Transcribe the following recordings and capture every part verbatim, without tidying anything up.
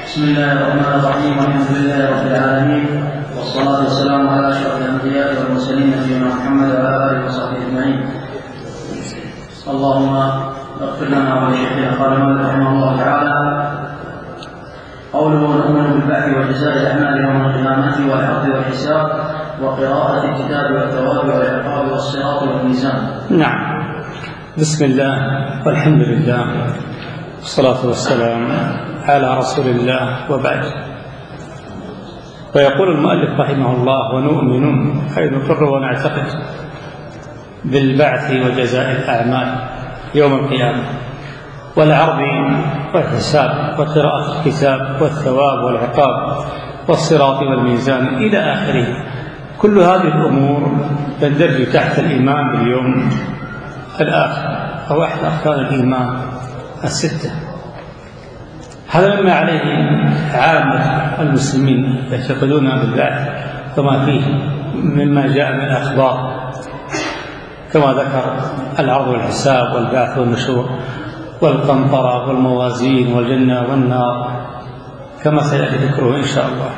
بسم الله الرحمن الرحيم. والحمد لله رب العالمين، والصلاة والسلام على أشرف الأنبياء والمرسلين نبينا محمد وعلى آله وصحبه أجمعين. اللهم اغفر لنا ولشيخنا قال مالك رحمه الله تعالى: قوله ونؤمن بالبعث وجزاء الأعمال يوم القيامة والعرض والحساب وقراءة الكتاب والثواب والعقاب والصراط والميزان. نعم. بسم الله والحمد لله والصلاة والسلام على رسول الله وبعد. ويقول المؤلف رحمه الله: ونؤمن أي نقر ونعتقد بالبعث وجزاء الأعمال يوم القيامة والعرض والحساب وقراءة الكتاب والثواب والعقاب والصراط والميزان إلى آخره. كل هذه الأمور تندرج تحت الإيمان باليوم الآخر أو أحد أركان الإيمان الستة. هذا مما عليه عامة المسلمين يعتقدون بالبعث وما فيه مما جاء من الأخبار، كما ذكر العرض والحساب والبعث والنشور والقنطرة والموازين والجنة والنار، كما سيأتي ذكره إن شاء الله.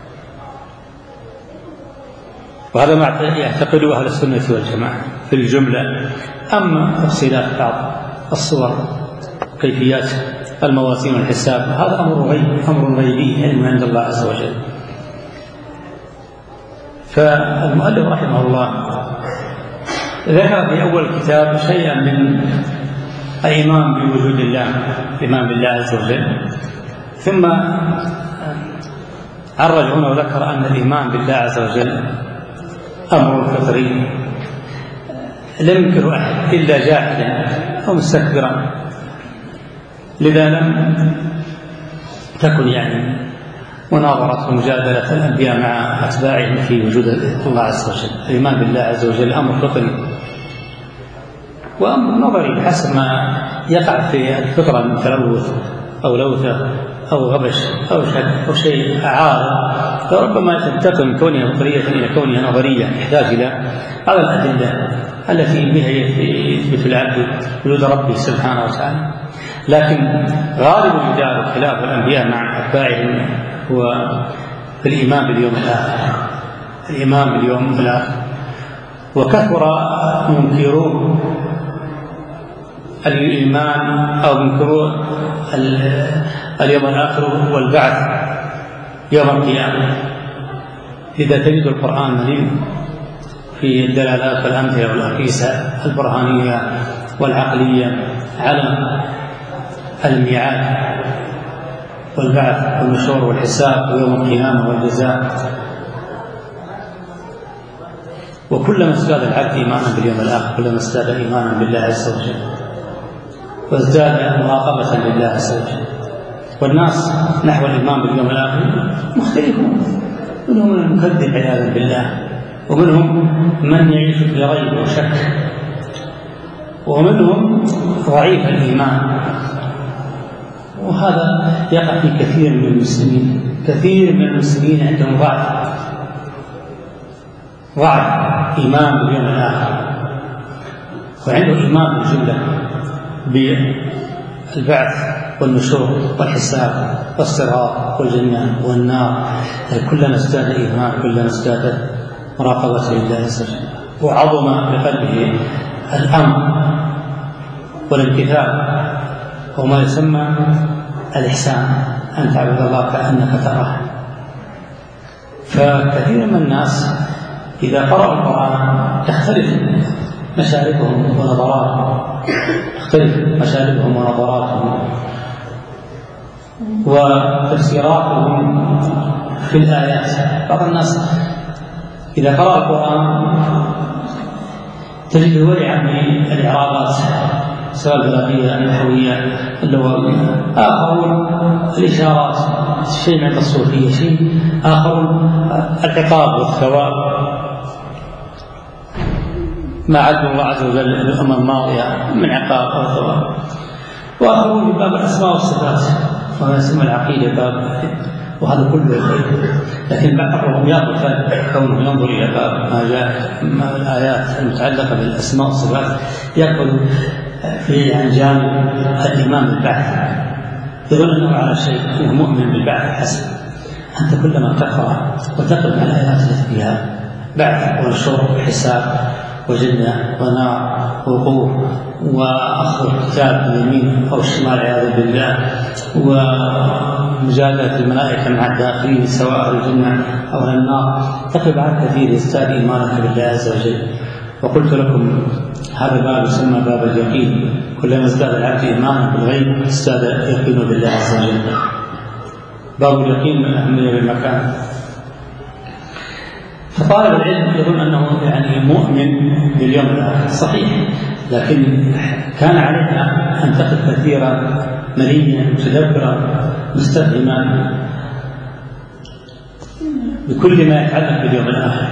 وهذا ما يعتقده أهل السنة والجماعة في الجملة. أما تفصيلات بعض الصور كيفيات الموازين والحساب هذا أمر غيب أمر غيبي علم عند الله عز وجل. فالمؤلف رحمه الله ذكر في أول الكتاب شيئا من الإيمان بوجود الله، الإيمان بالله عز وجل، ثم عرج هنا وذكر أن الإيمان بالله عز وجل أمر فطري لم ينكر أحد إلا جاحدا أو مستكبرا، لذا لم تكن يعني مناظرة ومجادلة الأنبياء مع أتباعهم في وجود الله عز وجل. الإيمان بالله عز وجل أمر فطري وأمر نظري بحسب ما يقع في الفطرة من تلوث أو لوثة أو غبش أو شك أو شيء عارض، فربما تنتقل من كونها فطرية إلى كونها نظرية يحتاج إلى على الأدلة التي بها يثبت العبد وجود ربه سبحانه وتعالى. لكن غالب الجدال وخلاف الأنبياء مع أتباعهم هو في الإيمان باليوم الآخر، الإيمان باليوم الآخر. وكثر منكرو الإيمان أو منكرو اليوم الآخر والبعث يوم القيامة. إذا تجد القرآن مليء في الدلالات والأمثلة والأقيسة البرهانية والعقلية على الميعاد والبعث والنشور والحساب ويوم القيامة والجزاء. وكلما ازداد العبد إيمانا باليوم الآخر كلما ازداد إيمانا بالله عز وجل وازداد مراقبة لله عز وجل. والناس نحو الإيمان باليوم الآخر مختلفون، منهم المكذب عياذا بالله، ومنهم من يعيش في ريب وشك، ومنهم ضعيف الإيمان. وهذا يقع في كثير من المسلمين. كثير من المسلمين عندهم ضعف ضعف إيمان باليوم الآخر، وعنده إيمان بالجملة بالبعث والنشور والحساب والصراط والجنة والنار. كلما ازداد إيمان كلما ازداد مراقبة لله عز وجل، وعظم بقلبه الأمر والامتثال وما يسمى الإحسان، أن تعبد الله كأنك تراه. فكثير من الناس إذا قرأوا القرآن تختلف مشاربهم ونظراتهم تختلف مشاربهم ونظراتهم وتفسيراتهم في الآيات. بعض الناس إذا قرأ القرآن تجده ورعا من الإعرابات سواء البلاغية النحوية اللغوية، آخرون الإشارات شيء من الصوفية، شيء آخرون العقاب والثواب ما عد الله عز وجل الأمم الماضية من عقاب أو ثواب، وآخرون في باب الأسماء والصفات وما يسمى العقيدة باب، وهذا كله خير. لكن بعضهم يغفل كونه ينظر إلى باب ما جاء ما الآيات المتعلقة بالأسماء والصفات، يقبل في عن جانب الإيمان بالبعث يظن أنه على شيء، أنه مؤمن بالبعث حسن. أنت كلما تقرأ وتقرأ على الآيات التي فيها بعث ونشور وحساب وجنة ونار ووقوف وأخذ الكتاب باليمين أو الشمال عياذا بالله ومجادلة الملائكة مع الداخلين سواء الجنة أو النار، تقف على كثير يزداد إيمانك بالله عز وجل. وقلت لكم هذا باب يسمى باب اليقين، كلما ازداد العبد إيمانا بالغيب ازداد يقينه بالله عز وجل. باب اليقين من أهمية بالمكان. فطالب العلم يظن أنه يعني مؤمن باليوم الآخر، صحيح، لكن كان عليك أن تقف كثيرا مليا متدبرا مستفهما بكل ما يتعلق باليوم الآخر.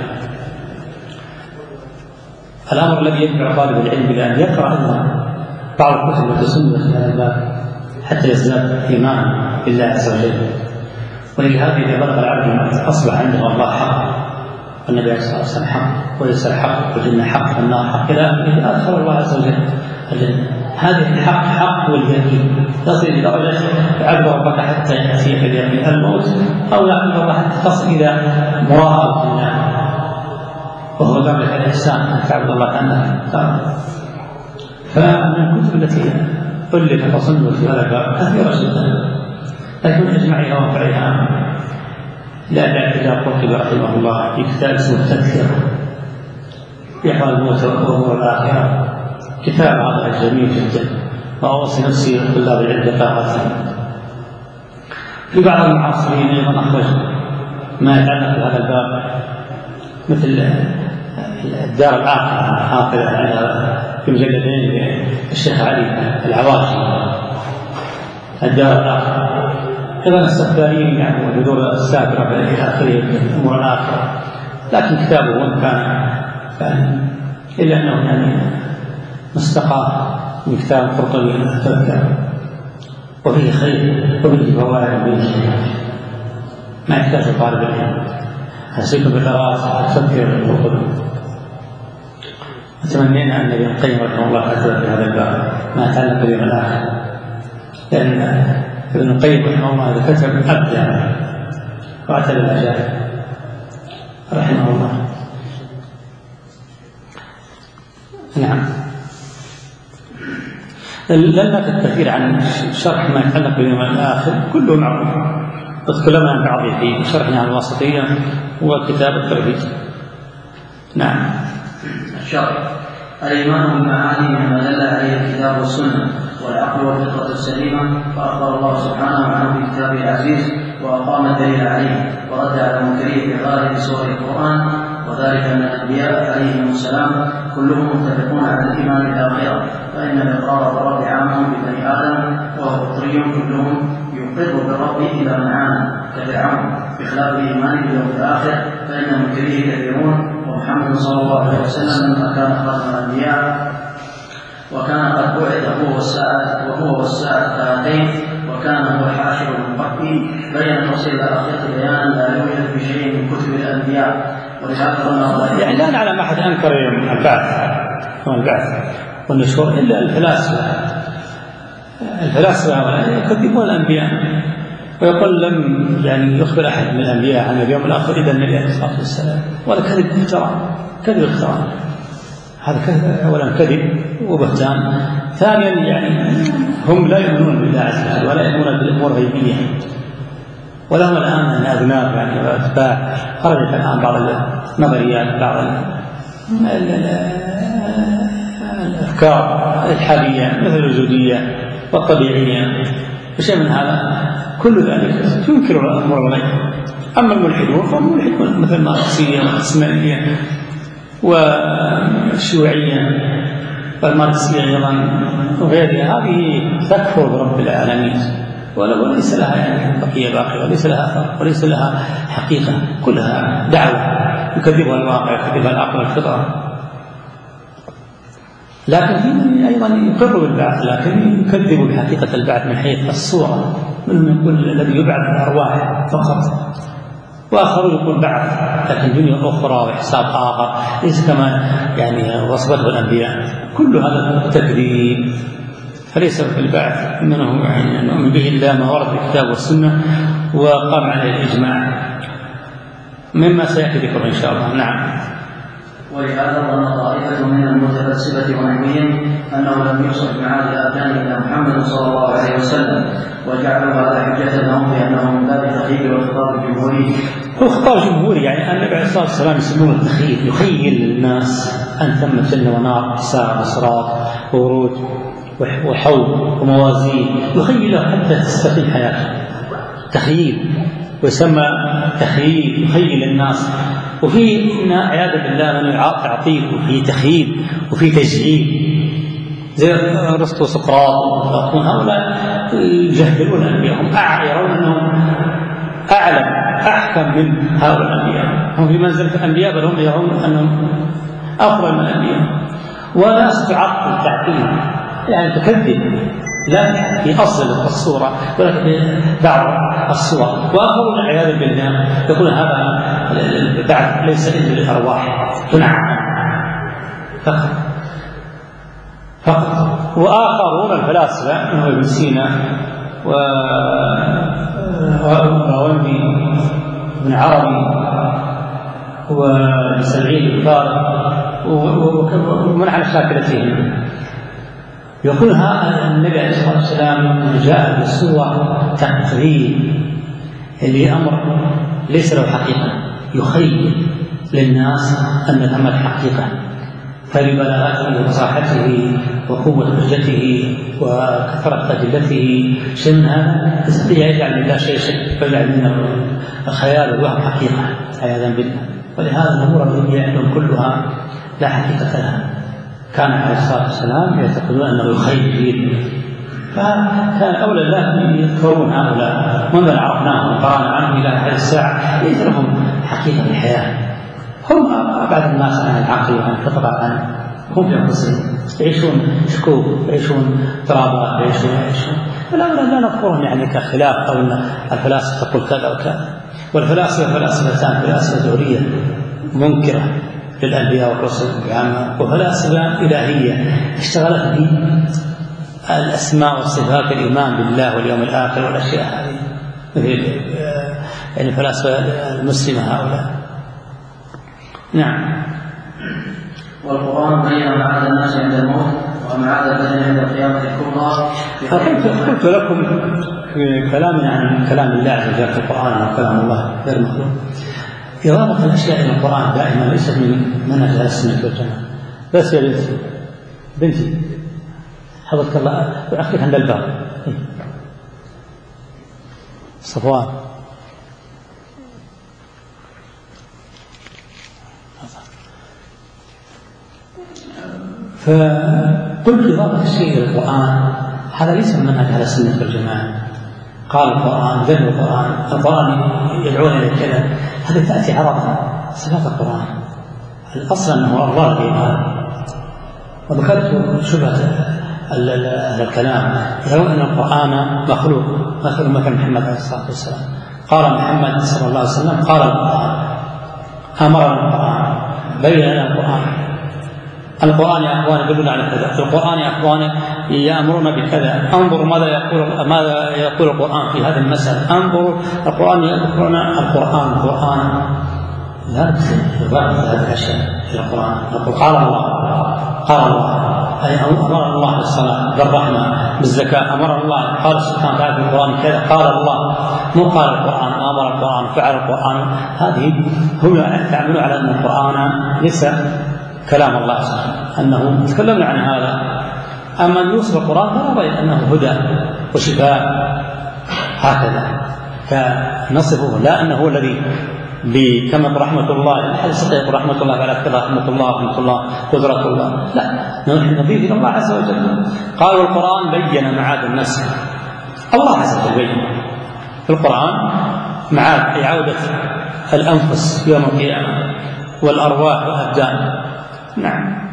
الأمر الذي يدفع طالب العلم بأن يقرأ بعض الكتب وتسمى في هذا الباب حتى يزداد إيمانا بالله عز وجل. ولهذا إذا بلغ العبد أصبح عنده الله حق والنبي عليه الصلاة والسلام حق وليس الحق والجنة حق والنار حق إلى أن أدخل الله عز وجل الجنة. هذه الحق حق واليقين تصل إلى درجة تعبد ربك حتى يأتيك اليقين الموت، أو يعبد الله حتى تصل إلى مراقبة الله، وهو درجة الإحسان أن تعبد الله كأنك تراه. فمن الكتب التي ألفت وصنفت في هذا الباب كثيرة جدا، لكن أجمعها وانفعها لا أدع إلى قرطبي رحمه الله في كتاب اسمه التذكرة في أحوال الموت وأمور الآخرة. كتاب هذا جميل جدا، وأوصي نفسي طلاب العلم قراءته. في بعض المعاصرين أيضا أخرج ما يتعلق بهذا الباب، مثل الدار العاقلة عاقلة في مجلدين الشيخ علي العواشي، الدار العاقلة. أيضا السفارين يعني والبذور السابرة إلى آخره أمور الآخرة، لكن كتابه وإن كان فعلا إلا أنه يعني مستقى من كتاب القرطبي التذكرة، وفيه خير وفيه فوائد وفيه شيء ما يحتاج طالب العلم. أسيكم بقراءة التذكرة القرطبي. أتمنينا أن ابن القيم رحمه الله كتب في هذا الباب ما يتعلق باليوم الآخر، لأن ابن القيم رحمه الله إذا كتب أبدع وأتى بالعجائب رحمه الله. نعم، لن نكتب كثير عن شرح ما يتعلق باليوم الآخر، كله معروف، تكلمنا عن بعضه في شرحنا عن الواسطية وكتاب التوحيد. نعم. الشرح: الإيمان بالمعاني مما دل عليه الكتاب والسنة والعقل والفطرة السليمة، فأخبر الله سبحانه عنه في كتابه العزيز وأقام الدليل عليه ورد على المنكرين في غالب سور القرآن، وذلك أن الأنبياء عليهم السلام كلهم متفقون على الإيمان بالآخرة، فإن الإقرار بالرب عام ببني آدم وهو فطري كلهم يقر بالرب إلى معاني كفرعون، بخلاف الإيمان باليوم الآخر فإن المنكرين كثيرون، ومحمد صلى الله عليه وسلم لما كان خاتم الأنبياء وكان قد بعث هو والساعة وهو والساعة كهاتين، وكان هو حاشر المقبي، بين تفصيل الآخرة بيانا لا يوجد في شيء من كتب الأنبياء. يعني لا نعلم أحد أنكر يوم البعث والبعث والنشور إلا الفلاسفة. الفلاسفة يكذبون الأنبياء ويقول لم يعني يخبر أحد من الأنبياء عن اليوم الآخر إلا النبي عليه الصلاة والسلام، وهذا كذب اختراع، كذب اختراع، هذا كذب، أولا كذب وبهتان. ثانيا يعني هم لا يؤمنون بالله عز وجل ولا يؤمنون بالأمور الغيبية، ولهم الآن أذناب يعني وأتباع. خرجت الآن بعض النظريات، بعض الأفكار الحالية مثل الوجودية والطبيعية وشيء من هذا، كل ذلك تنكر الأمور الغيب. أما الملحدون فهم ملحدون مثل الماركسية والإسماعيلية والشيوعية والماركسية أيضا وغيرها، هذه تكفر برب العالمين وليس لها يعني بقية باقية، وليس لها أثر، وليس لها حقيقة، كلها دعوة يكذبها الواقع، يكذبها العقل والفطرة. لكن في من أيضا يقر بالبعث لكن يكذب بحقيقة البعث من حيث الصورة، منهم يقول الذي يبعث الأرواح فقط، وآخر يقول بعث لكن دنيا أخرى وحساب آخر ليس كما يعني وصفته الأنبياء. كل هذا تكذيب فليس في البعث منه يعني نؤمن به إلا ما ورد في الكتاب والسنة وقام عليه الإجماع مما سيأتي ذكره إن شاء الله. نعم. ولهذا ظن طائفة من المتفلسفة ونحوهم أنه لم يوصف معاد الأبدان إلى محمد صلى الله عليه وسلم، وجعلوا هذا حجة لهم بأنه من باب التخييل والخطاب الجمهوري. هو خطاب جمهوري، يعني النبي عليه الصلاة والسلام يسمونه التخييل، يخيل الناس أن ثم جنة ونار، ساعة وصراط وورود وحوض وموازين، يخيل حتى تستقيم حياته. تخييل، ويسمى تخييل، يخيل الناس. وفي عياذا بالله من تعطيل، وفي تخييل، وفي تجهيل، زي ارسطو وسقراط وأفلاطون، هؤلاء يجهلون الأنبياء، هم يرون أنهم أعلم أحكم من هؤلاء الأنبياء، هم في منزلة الأنبياء، بل هم يرون أنهم أفضل من الأنبياء. وناس تعطل تعطيل، يعني تكذب لا في أصل الصورة ولكن في بعض الصور. وآخرون عياذا بالله يقول هذا بعد ليس إلا للأرواح تنعم فقط فقط. وآخرون الفلاسفة منهم ابن سينا وراوندي بن عربي وسعيد الفارق ومن على شاكلتهم يقول هذا النبي عليه الصلاة والسلام جاء بصورة تقريب اللي أمر ليس له حقيقة، يخيل للناس أن ثم الحقيقة، فلبلاغته وفصاحته وقوة حجته وكثرة أدلته شيء من هذا يستطيع يجعل لله شيء شيء فيجعل منه الخيال والوهم حقيقة عياذا بالله. ولهذا الأمور التي عندهم كلها لا حقيقة لها. كان عليه الصلاة والسلام يعتقدون أنه يخيل فيه، فكان أولى الله يذكرون هؤلاء منذ عرفناهم وقرأنا عنهم إلى هذه الساعة ليس لهم حقيقة الحياة، هم بعض الناس عن العقل وعن الفطرة، عن هم في أنفسهم يعيشون شكوك، يعيشون اضطرابات، يعيشون يعيشون فالأولى لا نذكرهم يعني كخلاف أو أن الفلاسفة تقول كذا وكذا. والفلاسفة فلاسفتان، فلاسفة ذرية منكرة للأنبياء والرسل بعامة، وفلاسفة إلهية اشتغلت به الأسماء والصفات، الإيمان بالله واليوم الآخر والأشياء هذه، مثل يعني الفلاسفة المسلمة هؤلاء. نعم. والقرآن بين معاد الناس عند الموت ومعاد البدن عند القيامة الكبرى. قلت لكم في كلامنا عن كلام الله عز وجل في القرآن وكلام الله غير مخلوق، إضافة الأشياء إلى القرآن دائما ليست من منهج أهل السنة والجماعة. بس يا بنتي بنتي حفظك الله وأخذك عند الباب صفوان. فقلت إضافة الشيء إلى القرآن هذا ليس من منهج أهل السنة والجماعة. قال القرآن ذل القرآن القرآن يدعون إلى كذا، هذه تأتي عرضا صفات القرآن. الأصل أنه الله الإيمان. وذكرت شبهة أهل الكلام يرون أن القرآن مخلوق، مثل مثل محمد عليه الصلاة والسلام قال محمد صلى الله عليه وسلم قال القرآن، أمرنا القرآن، بين لنا القرآن. القرآن يا أخواني يدلنا على كذا، القرآن يا أخواني يأمرنا بكذا، انظروا ماذا يقول ماذا يقول القرآن في هذا المسألة، انظروا القرآن يذكرنا القرآن القرآن لا يبالغ في هذه الأشياء في القرآن. نقول قال الله قال الله أي أمر الله بالصلاة بالرحمة بالزكاة، أمر الله قال سبحانه وتعالى في القرآن كذا، قال الله مو قال القرآن أمر القرآن فعل القرآن. هذه هم يعملون على أن القرآن ليس كلام الله سبحانه، أنه تكلمنا عن هذا. أما أن يوصف القرآن فرضي أنه هدى وشفاء هكذا فنصفه، لا أنه هو الذي بكما رحمة الله أحد يستطيع رحمة الله على كذا رحمة الله رحمة الله قدرة الله، لا نحن نضيف إلى الله عز وجل. قالوا القرآن بين معاد الناس، الله عز وجل بين في القرآن معاد عودة الأنفس يوم القيامة والأرواح والأبدان. نعم.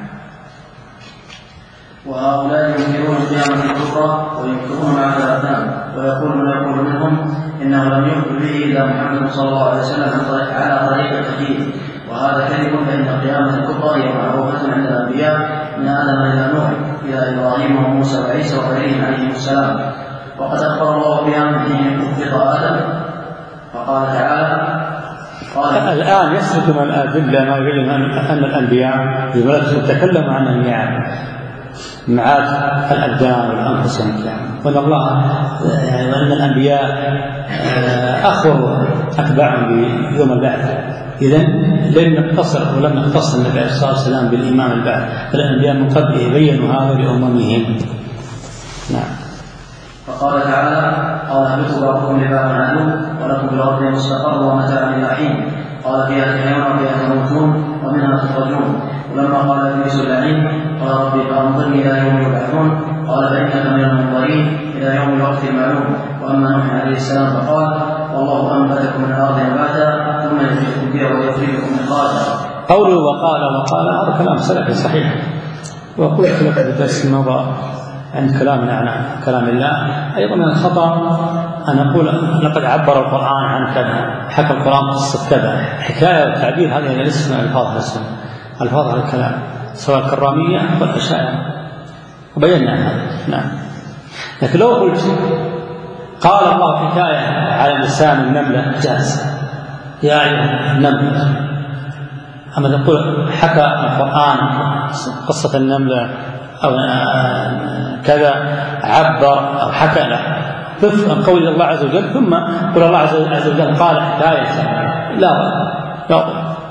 وهؤلاء ينكرون القيامة الكبرى وينكرون معاد الأبدان، ويقولون يقول منهم إنه لم يخبر به إلا محمد صلى الله عليه وسلم على طريق التكليف، وهذا كذب، فإن القيامة الكبرى هي معروفة عند الأنبياء من آدم إلى نوح، إلى إبراهيم وموسى وعيسى وغيرهم عليهم السلام. وقد أخبر الله بها من حين كفر آدم فقال تعالى قال الآن يسرد من الأدلة ما يبين أن الأنبياء يتكلموا عن الميعاد ميعاد الأبدان والأنفس وأن الله يعني وأن الأنبياء أخبروا أتباعهم بيوم البعث. إذن لم نقتصر ولم نختص النبي عليه الصلاة والسلام بالإمام البعث، فالأنبياء من قبله بينوا هذا لأممهم. نعم. فقال تعالى قال اهبطوا بعضكم لبعض عدو ولكم في الأرض مستقر ومتاع إلى حين قال فيها تحيون وفيها تموتون ومنها تخرجون. ولما قال ابليس اللعين قال ربي فانظرني الى يوم يبعثون قال فانك من المنظرين الى يوم الوقت المعلوم. واما نوح عليه السلام فقال والله انبتكم من الارض نباتا ثم يخرجكم فيها ويخرجكم اخراجا. قوله وقال وقال هذا كلام سلفي صحيح، وقلت لك بالدرس الماضي عن كلامنا عن كلام الله ايضا من الخطا أن أقول لقد عبر القرآن عن كذا، حكى القرآن قصة كذا، حكاية والتعبير هذه ليست من ألفاظ السنة، ألفاظ الكلام سواء الكرامية أو الأشاعرة، وبينا هذا. نعم. لكن لو قلت قال الله حكاية على لسان النملة جاز يا أيها النملة، أما تقول حكى القرآن قصة النملة أو كذا عبر أو حكى له تفهم قول الله عز وجل ثم قول الله عز وجل قال حكاية لا لا.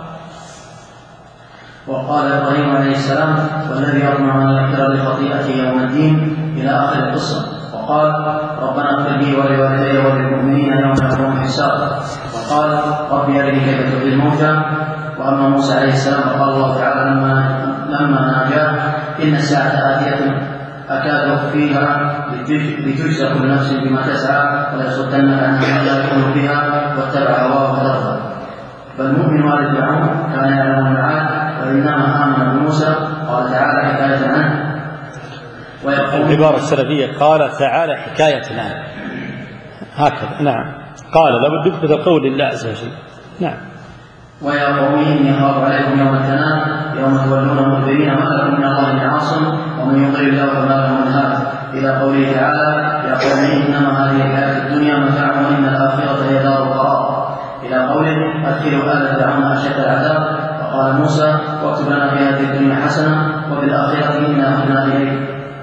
وقال إبراهيم عليه السلام والذي أطمع أن يغفر لي خطيئتي يوم الدين إلى آخر القصة. وقال ربنا اغفر لي ولوالدي وللمؤمنين يوم يقوم الحساب. وقال ربي أرني كيف تحيي الموتى. وأما موسى عليه السلام فقال الله تعالى لما لما ناجاه إن الساعة آتية أكاد أخفيها لتجزى كل نفس بما تسعى ولا يصدنك عنها لا يكون بها واتبع هواه فترضى. فالمؤمن آل فرعون كان يعلم الميعاد وإنما آمن بموسى. قال تعالى حكاية عنه. العبارة السلفية قال تعالى حكاية عنه هكذا. نعم. قال لابد يثبت القول لله عز وجل. نعم. ويا قوم إني أخاف عليكم يوم التناد يوم تولون مدبرين ما لكم من الله من عاصم ومن يطع الله فما له من هاد إلى قوله تعالى يا قوم إنما هذه الحياة الدنيا متاع وإن الآخرة هي دار القرار إلى قوله أدخلوا آل فرعون أشد العذاب. فقال موسى واكتب لنا في هذه الدنيا حسنة وفي الآخرة إنا هدنا إليك.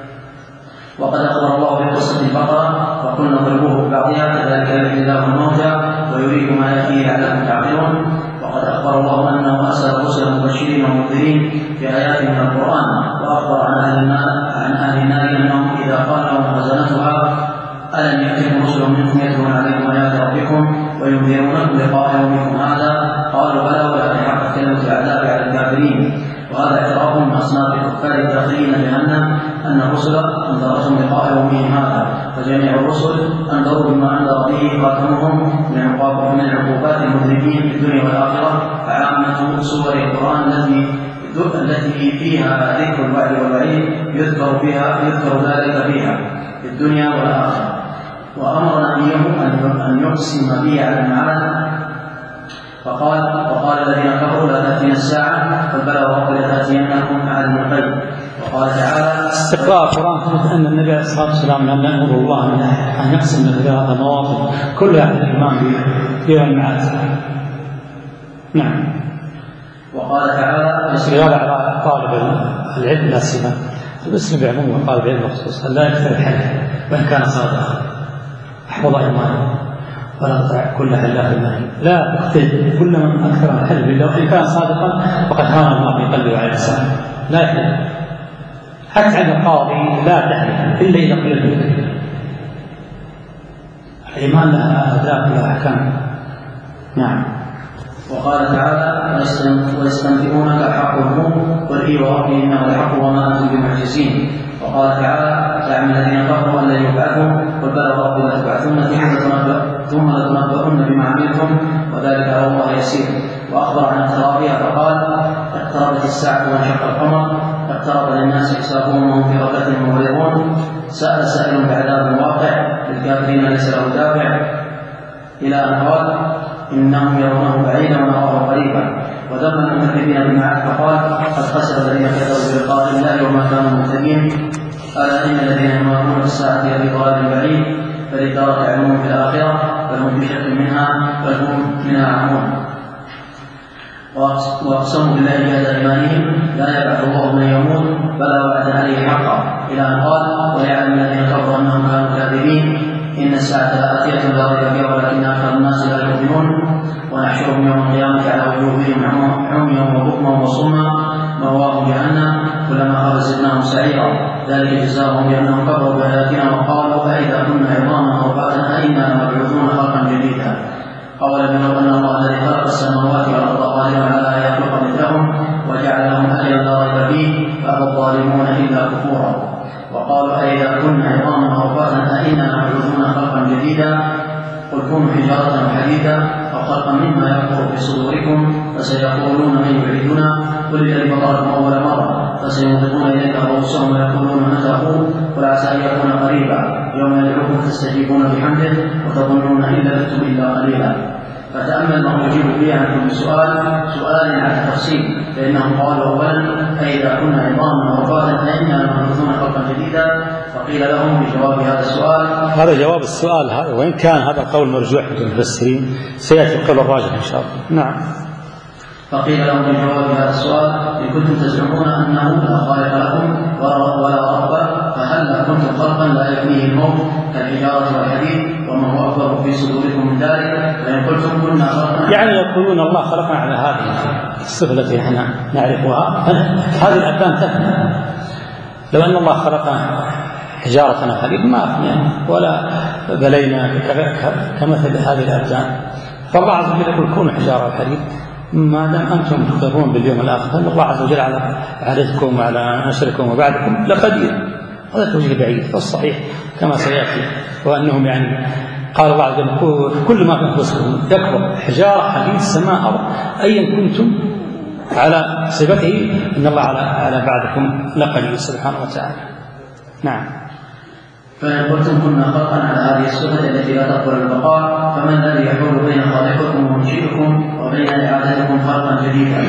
وقد أخبر الله بقصة البقرة وقلنا اضربوه ببعضها كذلك يحيي الله الموتى ويريكم آياته لعلكم تعقلون. وقد أخبر الله أنه أرسل رسلا مبشرين ومنذرين في آيات من القرآن. وأخبر عن أهل النار عن أهل النار أنهم إذا قال لهم خزنتها ألم يأتكم رسل منكم يتلون عليكم آيات ربكم وينذرونكم لقاء يومكم هذا قالوا بلى ولكن حقت كلمة العذاب على الكافرين. وهذا اعتراف من أصناف الكفار الداخلين جهنم أن الرسل أنذرتهم لقاء يومهم هذا. فجميع الرسل أنذروا بما أنذر به خاتمهم من عقوبات المذنبين في الدنيا والآخرة. فعامة سور القرآن التي التي فيها ذكر الوعد والوعيد يذكر فيها يذكر ذلك فيها في الدنيا والآخرة. وأمر نبيه أن يقسم به على المعاد فقال وقال الذين كفروا لا تأتينا الساعة قل بلى وربي لتأتينكم أعلم الغيب. وقال تعالى استقراء القرآن أن النبي عليه الصلاة والسلام لم يأمر الله أن يقسم مثل هذا المواطن كلها الإيمان بها المعاد. نعم. وقال تعالى رجال على طالب العلم لا سيما المسلم بعموم وطالب العلم مخصوص أن لا يكثر الحلف وإن كان صادقا احفظ إيمانه ولا تطع كل حلاف مهين. لا تقتل كل من أكثر الحلف بالله وإن كان صادقا فقد هان الله في قلبه على لسانه. لا يحلف حتى عند القاضي لا تحلف إلا إذا قيل له. الإيمان لها آداب لها أحكام. نعم. وقال تعالى ويستنبئونك الحق هو قل إي وربي إنه الحق وما أنتم بمعجزين. وقال تعالى زعم الذين كفروا أن لن يبعثوا قل بلى وربي لتبعثن ثم لتنبؤن بما عملتم وذلك على الله يسير. وأخبر عن اقترابها فقال اقتربت الساعة وانشق القمر اقترب للناس حسابهم وهم في غفلة معرضون. سأل سائل بعذاب واقع للكافرين ليس له دافع إلى أن قال إنهم يرونه بعيدا ونراه قريبا. وذم المكذبين بالمعاد فقال قد خسر الذين كفروا بلقاء الله وما كانوا مهتدين. ألا إن الذين يمارون الساعة في ضلال بعيد فللدرك علمهم في الآخرة فهم في شك منها بل هم منها عمون. وأقسموا بالله جهد إيمانهم لا يبعث الله من يموت بلى وعد عليه حقا إلى أن قال وليعلم الذين كفروا أنهم كانوا كاذبين إن الساعة لآتية لا ريب فيها ولكن أكثر الناس لا يؤمنون. ونحشرهم يوم القيامة على وجوههم عميا وبكما وصما مأواهم جهنم كلما خاب زدناهم سعيرا ذلك جزاؤهم بأنهم كفروا بآياتنا وقالوا أئذا كنا عظاما ورفاتا أئنا لمبعوثون خلقا جديدا. أولم يروا أن الله الذي خلق السماوات والأرض قادر على أن يخلق مثلهم وجعل لهم أجلا لا ريب فيه فأبى الظالمون إلا كفورا. وقالوا أئذا كنا عظاما ورفاتا أئنا لمبعوثون خلقا جديدا قل كونوا حجارة حديدا أو خلقا مما يكبر في صدوركم فسيقولون من يعيدنا قل الذي فطركم أول مرة فسينطقون إليك رؤوسهم ويقولون متى هو قل عسى أن يكون قريبا يوم يدعوكم تستجيبون بحمده وتظنون إن لبثتم إلا قليلا. فتأمل ما يجيب فيه عن كل سؤال سؤال على التفصيل فإنهم قالوا أولا أئذا كنا عظاما ورفاتا أئنا لمبعوثون خلقا جديدا فقيل لهم بجواب هذا السؤال. هذا جواب السؤال هذا وإن كان هذا القول مرجوح عند المفسرين سيأتي القول الراجح إن شاء الله. نعم. فقيل لهم بجواب هذا السؤال إن كنتم تزعمون أنه لا خالق لكم ولا رب فهل كنتم خلقا لا يفنيه الموت كالحجارة والحديد وما هو أكبر في صدوركم من ذلك فإن قلتم كنا خلقا يعني يقولون الله خلقنا على هذه الصفة التي احنا نعرفها هذه الأبدان تفنى. لو أن الله خلقنا حجارة أو حديد ما أفنينا ولا بلينا كمثل هذه الأبدان. فالله عز وجل يقول كونوا حجارة وحديد ما دام أنتم تقرون باليوم الآخر فإن الله عز وجل على عددكم وعلى نشركم وبعدكم لقدير. هذا التوجيه بعيد والصحيح كما سيأتي وأنهم يعني قال الله عز وجل كل ما في أنفسكم يكبر حجارة حديد سماء أرض أيا كنتم على صفته إن الله على على بعدكم لقدير سبحانه وتعالى. نعم. فإن قلتم كنا خلقا على هذه الصفة التي لا تقبل البقاء فمن الذي يحول بين خالقكم ومنشئكم وبين إعادتكم خلقا جديدا.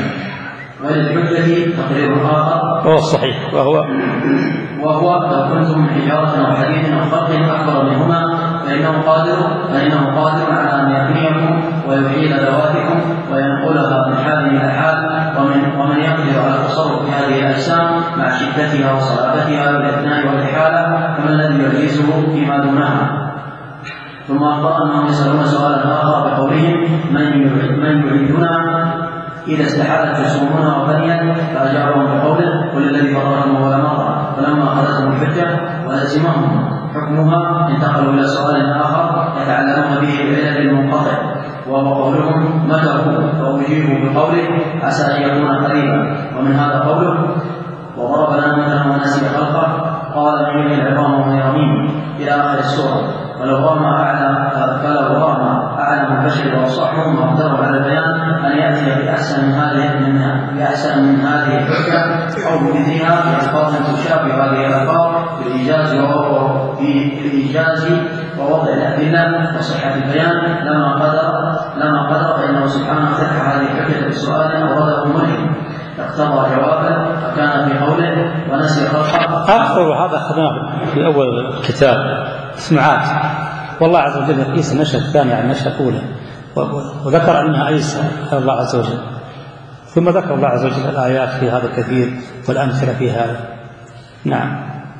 وللحجة تقرير آخر هو الصحيح وهو وهو لو كنتم من حجارة أو حديد أو خلق أكبر منهما فإنه قادر فإنه قادر على أن يحميكم ويحيل ذواتكم وينقلها من حال إلى حال ومن ومن يقدر على التصرف في هذه الأجسام مع شدتها وصلابتها والإثناء والإحالة كما الذي يعجزه فيما دونها. ثم أخبر أنهم يسألون سؤالا آخر بقولهم من يعيدنا إذا استحالت جسومنا وفنيت فأجابهم بقوله قل الذي فطركم أول مرة فلما أخذتهم الحجة ولزمهم حكمها انتقلوا إلى سؤال آخر يتعلمون به العلل المنقطع وهو قولهم متى هو فأجيبوا بقوله عسى أن يكون قريبا. ومن هذا قوله وضرب لنا مثلا ونسي خلقه قال من يحيي العظام وهي رميم إلى آخر السورة. فلو رام أعلم فلو رام أعلم البشر وأصحهم وأقدروا على البيان أن يأتي بأحسن من هذه من بأحسن من هذه الحجة أو بمثلها بألفاظ تشابه هذه الألفاظ بالإيجاز بالإيجاز ووضع الأدلة وصحة البيان لما قدر لما قدر فإنه سبحانه فتح هذه الحجة بسؤال أورده ملهم اقتضى جوابه فكان في قوله ونسي خلقه. آخر هذا أخذناه في أول الكتاب سمعات والله عز وجل يقيس النشأة الثانية على النشأة الأولى وذكر أنها أيسر الله عز وجل ثم ذكر الله عز وجل الآيات في هذا كثير والأمثلة في هذا. نعم.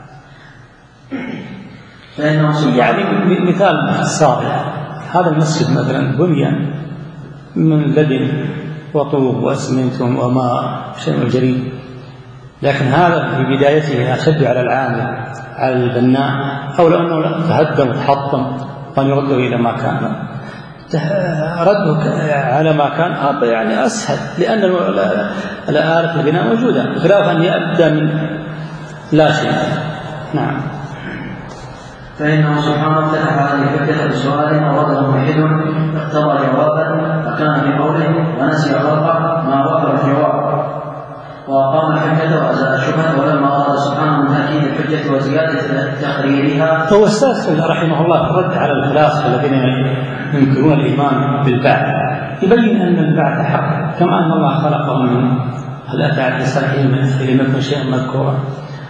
يعني مثال باختصار هذا المسجد مثلا بني من لبن وطوب وأسمنت وماء شيء جريء لكن هذا في بدايته أشد على العامل على البناء أو لو أنه تهدم وتحطم وأن يرده إلى ما كان رده على ما كان يعني أسهل لأن الآلة البناء موجودة خلاف أن يبدأ من لا شيء. نعم. فإنه سبحانه فتح هذه الحجة بسؤال أورده موحد اقتضى جوابا فكان في قوله ونسي خلقه ما وفر الجواب وأقام الحجة وأزال الشبهة ولما أراد سبحانه من تأكيد الحجة وزيادة تقريرها. هو أستاذ رحمه الله رد على الفلاسفة الذين ينكرون الإيمان بالبعث يبين أن البعث حق كما أن الله خلقه من هل أتى على الإنسان حين لم يكن شيئا مذكورا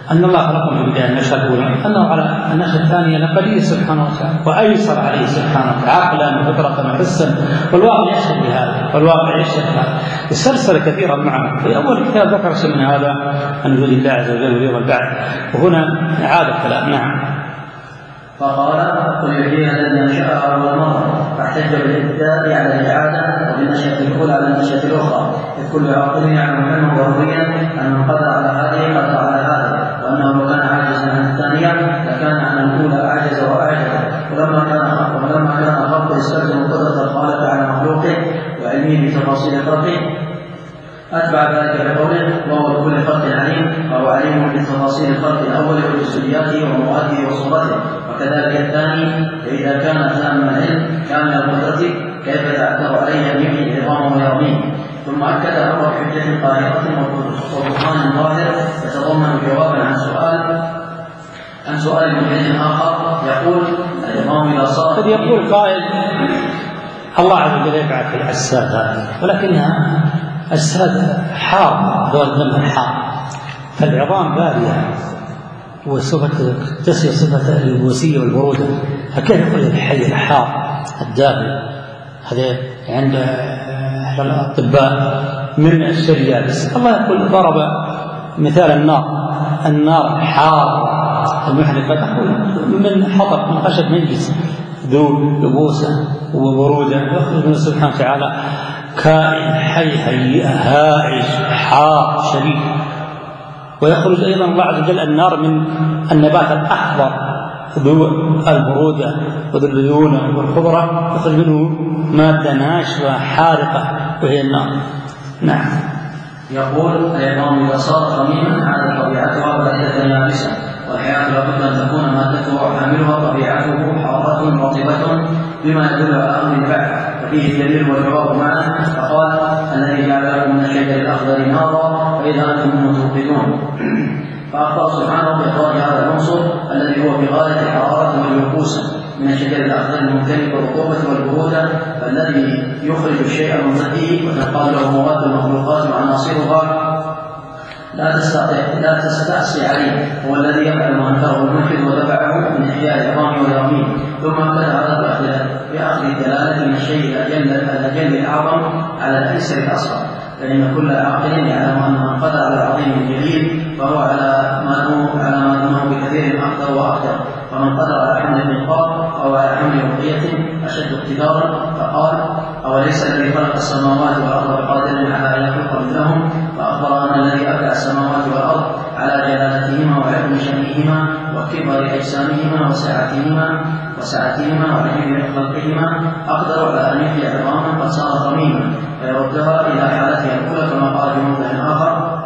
أن الله خلقهم في البداية النشأة الأولى، أنه على النشأة الثانية لقدير سبحانه وتعالى وأيسر عليه سبحانه وتعالى عقلا وفطرة وحسا، والواقع يشهد بهذا، والواقع يشهد بهذا. السلسلة كثيرا معنا. في أول كتاب ذكر شيء من هذا عن وجود الله عز وجل واليوم البعث، وهنا عاد الكلام. نعم. فقال قل يحييها الذي انشاها اول مره، فاحتج بالابتداء على الاعاده وبالنشاه الاولى على النشاه الاخرى، اذ كل عاقل يعلم علما ضروريا ان من قدر على هذه قدر على هذا، وانه لو كان عاجزا عن الثانيه لكان عن الاولى اعجز واعجز. ولما كان ولما كان الخلق يستلزم قدره الخالق على مخلوقه وعلمه بتفاصيل خلقه، أتبع ذلك بقوله وهو بكل خلق عليم، وهو عليم بتفاصيل الخلق الأول وجزئياته ومواده وصورته. وكذلك الثاني، فإذا كان تام العلم كامل القدرة كيف يتعذر عليه أن يحيي العظام ويرميه. ثم أكد أمر بحجة قاهرة وبرهان ظاهر يتضمن جوابا عن سؤال عن سؤال من آخر يقول العظام إذا صار. قد يقول قائل الله عز وجل يبعث الأجساد هذه، ولكنها أجساد حار، ذو الدم الحار، فالعظام بارية وصفة تسوي صفة اليبوسية والبرودة، فكيف يقول الحي الحار الدافئ؟ هذا عند الأطباء من الشيء اليابس. الله يقول ضرب مثال النار، النار حار المحرقة تقول من حطب من خشب منجز ذو يبوسة وبرودة، يخرج منه سبحانه وتعالى كائن حي هيئ هائج حار شديد. ويخرج أيضا الله عز وجل النار من النبات الأخضر ذو البرودة وذو الليونة والخضرة، يخرج منه مادة ناشفة حارقة وهي النار. نعم. يقول العظام إذا صارت رميما عادت طبيعتها باردة يابسة، والحياة لابد أن تكون مادته وحاملها طبيعته حارة رطبة بما يدل على أمر البعث، ففيه دليل والجواب معه. فقال الذي جعل لكم من الشجر الأخضر نارا فإذا أنتم منه توقدون. فأخبر سبحانه بإخراج هذا العنصر الذي هو بغاية الحرارة واليبوسة من الشجر الأخضر الممتلئ بالرطوبة والبرودة، فالذي يخرج الشيء من ضده وتنقال له مواد المخلوقات وعناصرها لا تستطيع لا تستعصي عليه، هو الذي يفعل ما انكره الملحد ودفعه من إحياء العظام واليرمين. ثم أكد هذا بأخذ الدلالة من الشيء الأجل الأعظم على الأيسر الأصغر، فإن كل عاقل يعلم أن من قدر على العظيم الجليل فهو على ما دونه بكثير أقدر وأقدر، ومن قدر على حمل المنقار فهو على حمل بقية أشد اقتدارا. فقال أوليس الذي خلق السماوات والأرض بقادر على أن يخلق مثلهم؟ فأخبر أن الذي أبدع السماوات والأرض على جلالتهما وعلم شأنهما وكبر أجسامهما وسعتهما وسعتهما وعلم خلقهما أقدر على أن يحيي عظاما قد صارت رميما فيردها إلى حالتها الأولى، كما قال في موضع آخر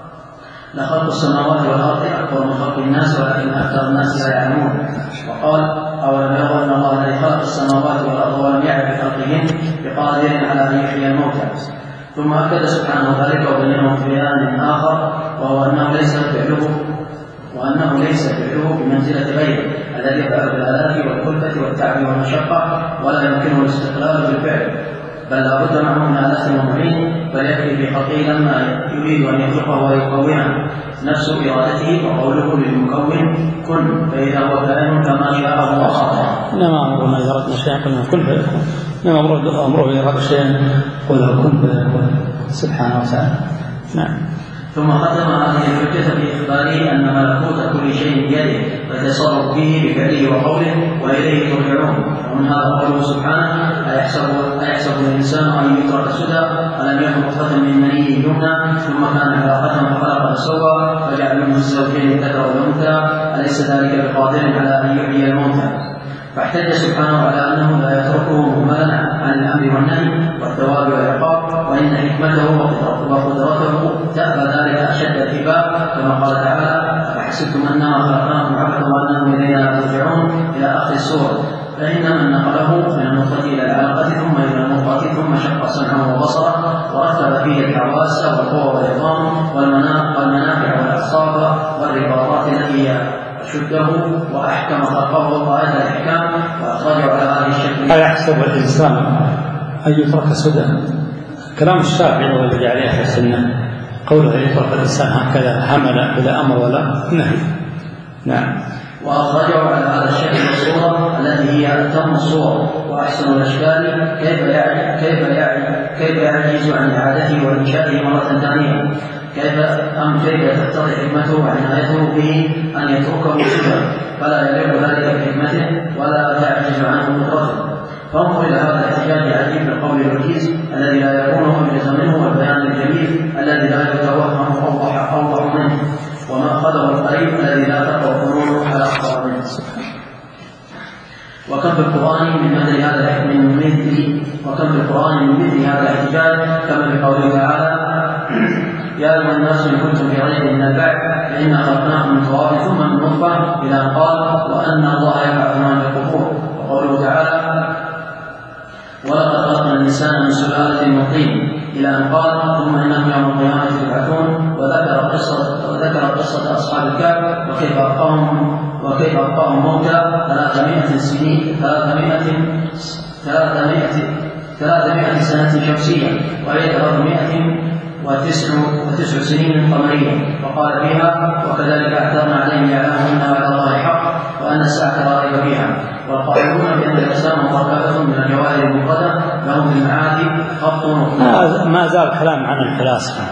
لخلق السماوات والأرض أكبر من خلق الناس ولكن أكثر الناس لا يعلمون. وقال أولم يروا أن الله الذي خلق السماوات والأرض ولم يعد بخلقهن بقادر على أن يحيي الموتى. ثم أكد سبحانه ذلك وبينه في بيان آخر، وهو أنه ليس فعله وأنه ليس فعله بمنزلة غيره الذي يفعل بالآلات والكلفة والتعب والمشقة ولا يمكنه الاستقلال بالفعل، بل لا بد معه من آلات ومعين، بل يكفي في خلقه لما يريد أن يخلقه ويكونه نفس إرادته، وقوله للمكون كن فإذا هو كائن كما شاء الله. إنما أمره إذا أردنا شيئا قلنا كن فيكون، إنما أمره إذا أراد شيئا قل كن فيكون سبحانه وتعالى. نعم. ثم ختم هذه الحجة بإخباره أن ملكوت كل شيء بيده فيتصرف به بفعله وقوله وإليه ترجعون. ومن هذا قوله سبحانه أيحسب, أيحسب الإنسان أن يترك سدى ألم يكن نطفة من مني يمنى ثم كان علاقة فخلق فسوى فجعل منه الزوجين الذكر والأنثى أليس ذلك بقادر على أن يحيي الموتى؟ فاحتج سبحانه على أنه لا يتركه مهملا عن الأمر والنهي والثواب والعقاب، وإن حكمته وقدرته تأبى ذلك أشد الإباء، كما قال تعالى أفحسبتم أنما خلقناكم عبثا وأنكم إلينا لا ترجعون إلى آخر السورة. فإن من نقله من النطفة إلى العلقة ثم إلى المضغة ثم شق سمعه وبصره ورتب فيه الحواس والقوى والعظام والمنافع والأعصاب والرباطات التي شده وأحكم خلقه غاية الإحكام وأخرجه على هذه الشكل. أيحسب الإنسان أن يترك سدى؟ كلام الشافعي والذي عليه السنة قوله يترك الإنسان هكذا هملا بلا أمر ولا نهي. نعم. وأخرجه على هذا الشكل الصورة التي هي أتم الصور وأحسن الأشكال كيف يعجز كيف يعجز كيف يعجز عن إعادته وإنشائه مرة ثانية، كيف أم كيف تقتضي حكمته وعنايته به أن يتركه سدى فلا يليق ذلك بحكمته ولا تعجز عنه قدرته. فانظر إلى هذا الاحتجاج العجيب بالقول الوجيز الذي لا يكون أوجز منه، والبيان الجميل الذي لا يتوهم أوضح أوضح منه، وما أخذه القريب الذي لا تقوى فنونه على أخبار منه. وكم في القرآن من مثل هذا من مثل وكم في القرآن من مثل هذا الاحتجاج كما في قوله تعالى: يا أيها الناس إن كنتم في ريب من البعث فإنا خلقناكم من تراب ثم من نطفة إلى أن قال: وأن الله يبعث من القبور. وقوله تعالى: ولقد خلقنا الإنسان من سلالة من طين إلى أن قال: ثم إنهم يوم القيامة يبعثون. وذكر قصة وذكر قصة أصحاب الكهف وكيف أبقاهم وكيف أبقاهم موتى ثلاثمائة سنين ثلاثمائة ثلاثمائة ثلاثمائة سنة شمسية وهي ثلاثمائة وتسع وتسع سنين قمرية. وقال فيها: وكذلك أعثرنا عليهم ليعلموا أن وعد الله حق وأن الساعة لا ريب فيها. والقائلون بأن الإنسان مركبة من الجواهر المفردة لهم في المعاد خط وخط. ما زال كلام عن الفلاسفة،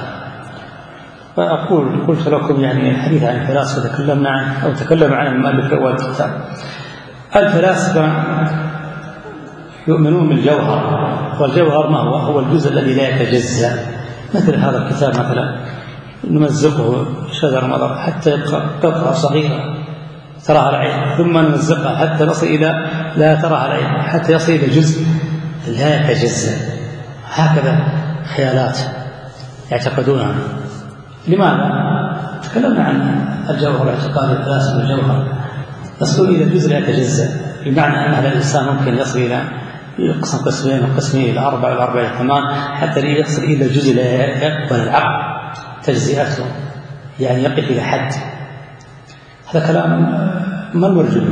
فأقول قلت لكم يعني الحديث عن الفلاسفة تكلمنا عنه أو تكلم عن المؤلف أول كتاب. الفلاسفة يؤمنون بالجوهر، والجوهر ما هو؟ هو الجزء الذي لا يتجزأ. مثل هذا الكتاب مثلا نمزقه شذر مضر حتى يبقى قطعة صغيرة تراها العين، ثم نمزقها حتى نصل إلى لا تراها العين، حتى يصل إلى جزء لا يتجزأ. هكذا خيالات يعتقدونها. لماذا؟ تكلمنا عن الجوهر، اعتقاد الفلاسفة بالجوهر يصل إلى جزء لا يتجزأ، بمعنى أن هذا الإنسان ممكن يصل إلى يقسم قسمين وقسمين إلى أربعة وأربعة إلى ثمان حتى يصل إلى جزء لا يقبل العقل تجزئته، يعني يقف إلى حد. هذا كلام ما المرجو.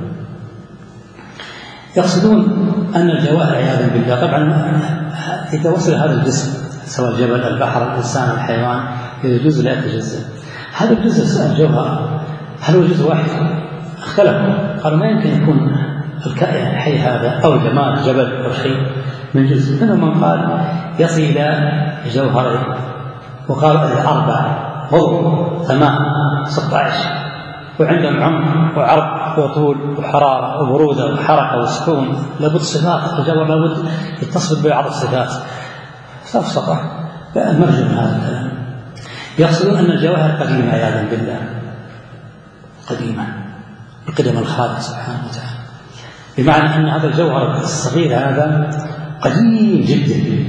يقصدون أن الجواهر عياذا بالله طبعا إذا وصل هذا الجسم سواء الجبل البحر الإنسان الحيوان إلى جزء لا يتجزأ، هذا الجزء الجوهر هل هو جزء واحد؟ اختلفوا، قالوا ما يمكن يكون الكائن الحي هذا أو جمال جبل أو شيء من جزء. منهم من قال يصل إلى جوهرين، وقال إلى أربعة غضب ثمان ستة عشر، وعندهم عمق وعرض وطول وحرارة وبرودة وحركة وسكون. لابد صفات الجوهر لابد يتصل ببعض الصفات سفسطة. المرجو من هذا الكلام يقصدون أن الجواهر قديمة عياذا بالله، قديمة بقدم الخالق سبحانه وتعالى، بمعنى أن هذا الجوهر الصغير هذا قديم جدا،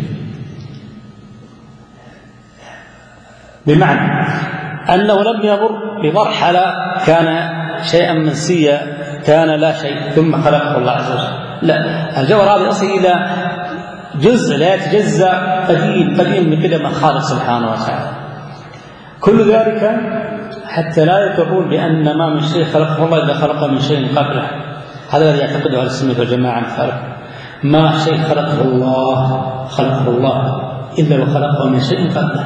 بمعنى أنه لم يمر بمرحلة كان شيئا منسيا كان لا شيء ثم خلقه الله عز وجل. لا، الجوهر هذا يصل إلى جزء لا يتجزأ قديم قديم من قدم الخالق سبحانه وتعالى. كل ذلك حتى لا يقولون بأن ما من شيء خلقه الله إلا خلق من شيء قبله. هذا الذي يعتقده أهل السنة والجماعة عن الفارق. ما شيء خلقه الله خلقه الله إلا وخلقه من شيء قبله.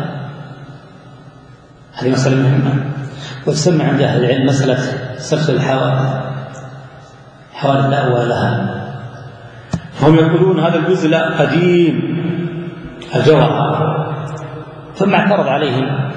هذه مسألة مهمة، وتسمى عند أهل العلم مسألة سلسلة الحوادث، حوادث لا أول لها. فهم يقولون هذا الجزء لا قديم الجوهر. ثم اعترض عليهم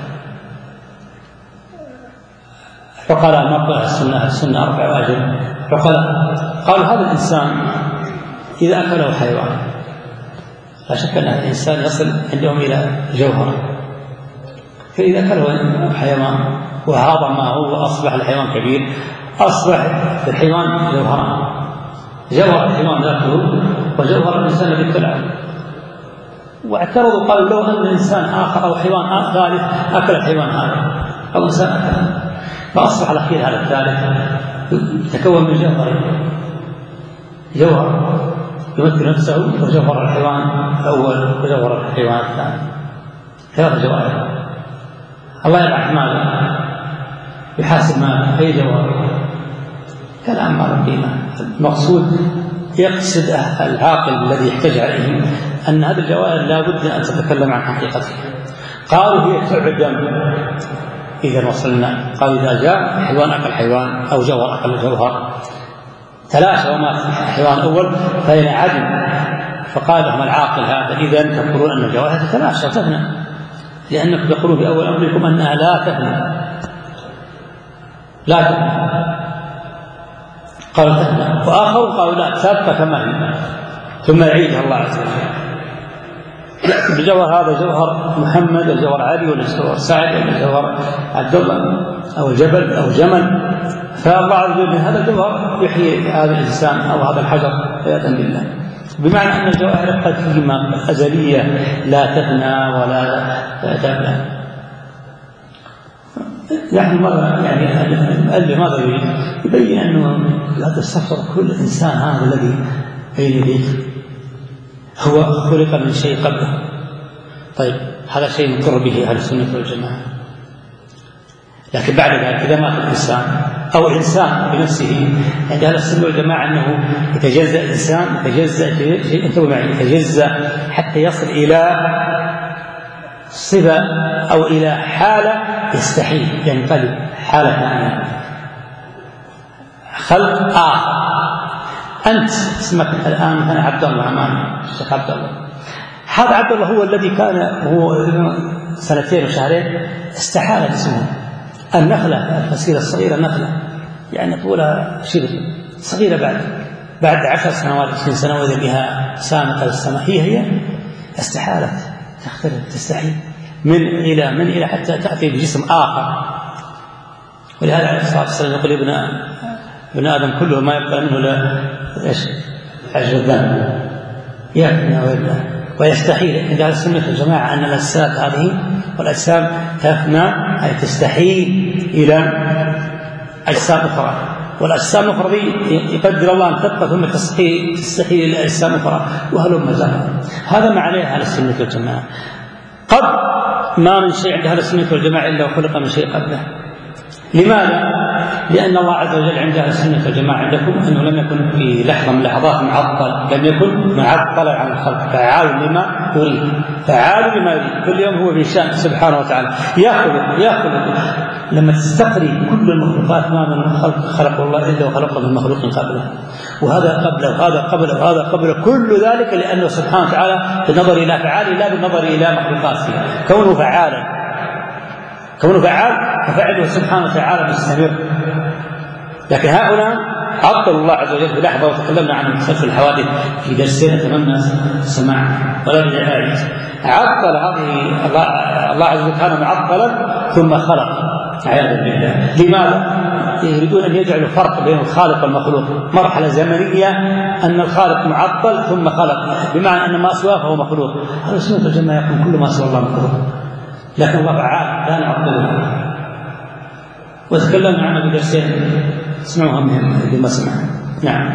فقال ما قال السنة السنة أربع واجب. فقال قال هذا الإنسان إذا أكله حيوان لا شك أن الإنسان يصل عندهم إلى جوهر، فإذا أكله حيوان وهضمه وأصبح الحيوان كبير أصبح في الحيوان جوهران، جوهر الحيوان ذاته وجوهر الإنسان الذي ابتلعه. واعترضوا قالوا لو أن إنسان آخر أو حيوان ثالث أكل الحيوان هذا أو إنسان أكله، فأصبح الأخير هذا الثالث تكون من جوهرين، جوهر يمثل نفسه وجوهر الحيوان الأول وجوهر الحيوان الثاني، ثلاث جوهر. الله يبعث ماذا؟ يحاسب ماذا؟ أي جوهر؟ كلام ما له قيمة. المقصود يقصد العاقل الذي يحتاج عليه أن هذه الجواهر لا بد أن تتكلم عن حقيقتها. قالوا هي تعدم إذا وصلنا. قالوا إذا جاء حيوان أكل حيوان أو جوهر أكل جوهر تلاشى وما في حيوان أول فإلى عدم. فقال لهم العاقل هذا إذا تقولون أن الجواهر تتلاشى وتفنى، لأنكم تقولون بأول أمركم أنها لا تفنى لا تفنى. قالوا تفنى، وآخر قالوا لا تبقى كما هي ثم يعيدها الله عز وجل. يأتي بالجوهر هذا جوهر محمد ولا جوهر علي ولا جوهر سعد ولا جوهر عبد الله أو جبل أو جمل، فالله عز وجل هذا الجوهر يحيي هذا الإنسان أو هذا الحجر عياذا بالله، بمعنى أن الجواهر قديمة أزلية لا تفنى ولا تبلى. نحن مرة يعني المؤلف ماذا يريد؟ يبين أنه هذا السفر كل إنسان هذا الذي بين يديك هو خلق من شيء قبله. طيب هذا شيء مقر به أهل السنة والجماعة، لكن بعد ذلك إذا مات الإنسان أو إنسان بنفسه عند أهل السنة والجماعة أنه يتجزأ الإنسان يتجزأ يتجزأ حتى يصل إلى صفة أو إلى حالة يستحيل ينقلب حالة ثانية خلق آخر. أنت اسمك الآن مثلا عبد الله أمامي الشيخ عبد الله، هذا عبد الله هو الذي كان هو سنتين وشهرين استحال جسمه. النخلة الفسيلة الصغيرة النخلة يعني طولها شبر صغيرة بعد بعد عشر سنوات عشرين سنة وإذا بها سامقة للسماء هي هي استحالت تختلف تستحيل من إلى من إلى حتى تأتي بجسم آخر. ولهذا عليه الصلاة والسلام يقول ابن ابن آدم كله ما يبقى منه لا إيش عجر الذنب يفنى ويبلى ويستحيل. عند أهل السنة والجماعة أن الأجساد هذه والأجسام تفنى أي تستحيل إلى أجسام أخرى، والأجسام الأخرى يقدر الله أن تبقى ثم تستحيل تستحيل إلى أجسام أخرى وهلم جرا. هذا ما عليه أهل السنة والجماعة. قد ما من شيء عند أهل السنة والجماعة إلا وخلق من شيء قبله. لماذا؟ لأن الله عز وجل عند أهل السنة والجماعة عندكم أنه لم يكن في لحظة من لحظات معطل، لم يكن معطلا عن الخلق، فعال لما يريد فعال لما يريد. كل يوم هو بشأن سبحانه وتعالى يأخذ يأخذ. لما تستقري كل المخلوقات ما من خلق خلق الله إلا وخلق من مخلوق قبله، وهذا قبله وهذا قبله وهذا قبله، كل ذلك لأنه سبحانه وتعالى بالنظر إلى فعاله لا بالنظر إلى مخلوقاته. كونه فعالا كونه فعال ففعله سبحانه وتعالى مستمر. لكن هؤلاء عطل الله عز وجل في لحظة، وتكلمنا عن مسلسل الحوادث في درسين أتمنى السماع ولا بالعائد. عطل هذه الله, الله عز وجل كان معطلا ثم خلق عياذا بالله. لماذا؟ يريدون أن يجعلوا فرق بين الخالق والمخلوق، مرحلة زمنية أن الخالق معطل ثم خلق، بمعنى أن ما سواه فهو مخلوق. هذا سنة الجماعة يكون كل ما سوى الله مخلوق، لكن الله فعال لا نعطله. وتكلمنا عنه بدرسين اسمعوها مهم اللي ما سمع. نعم.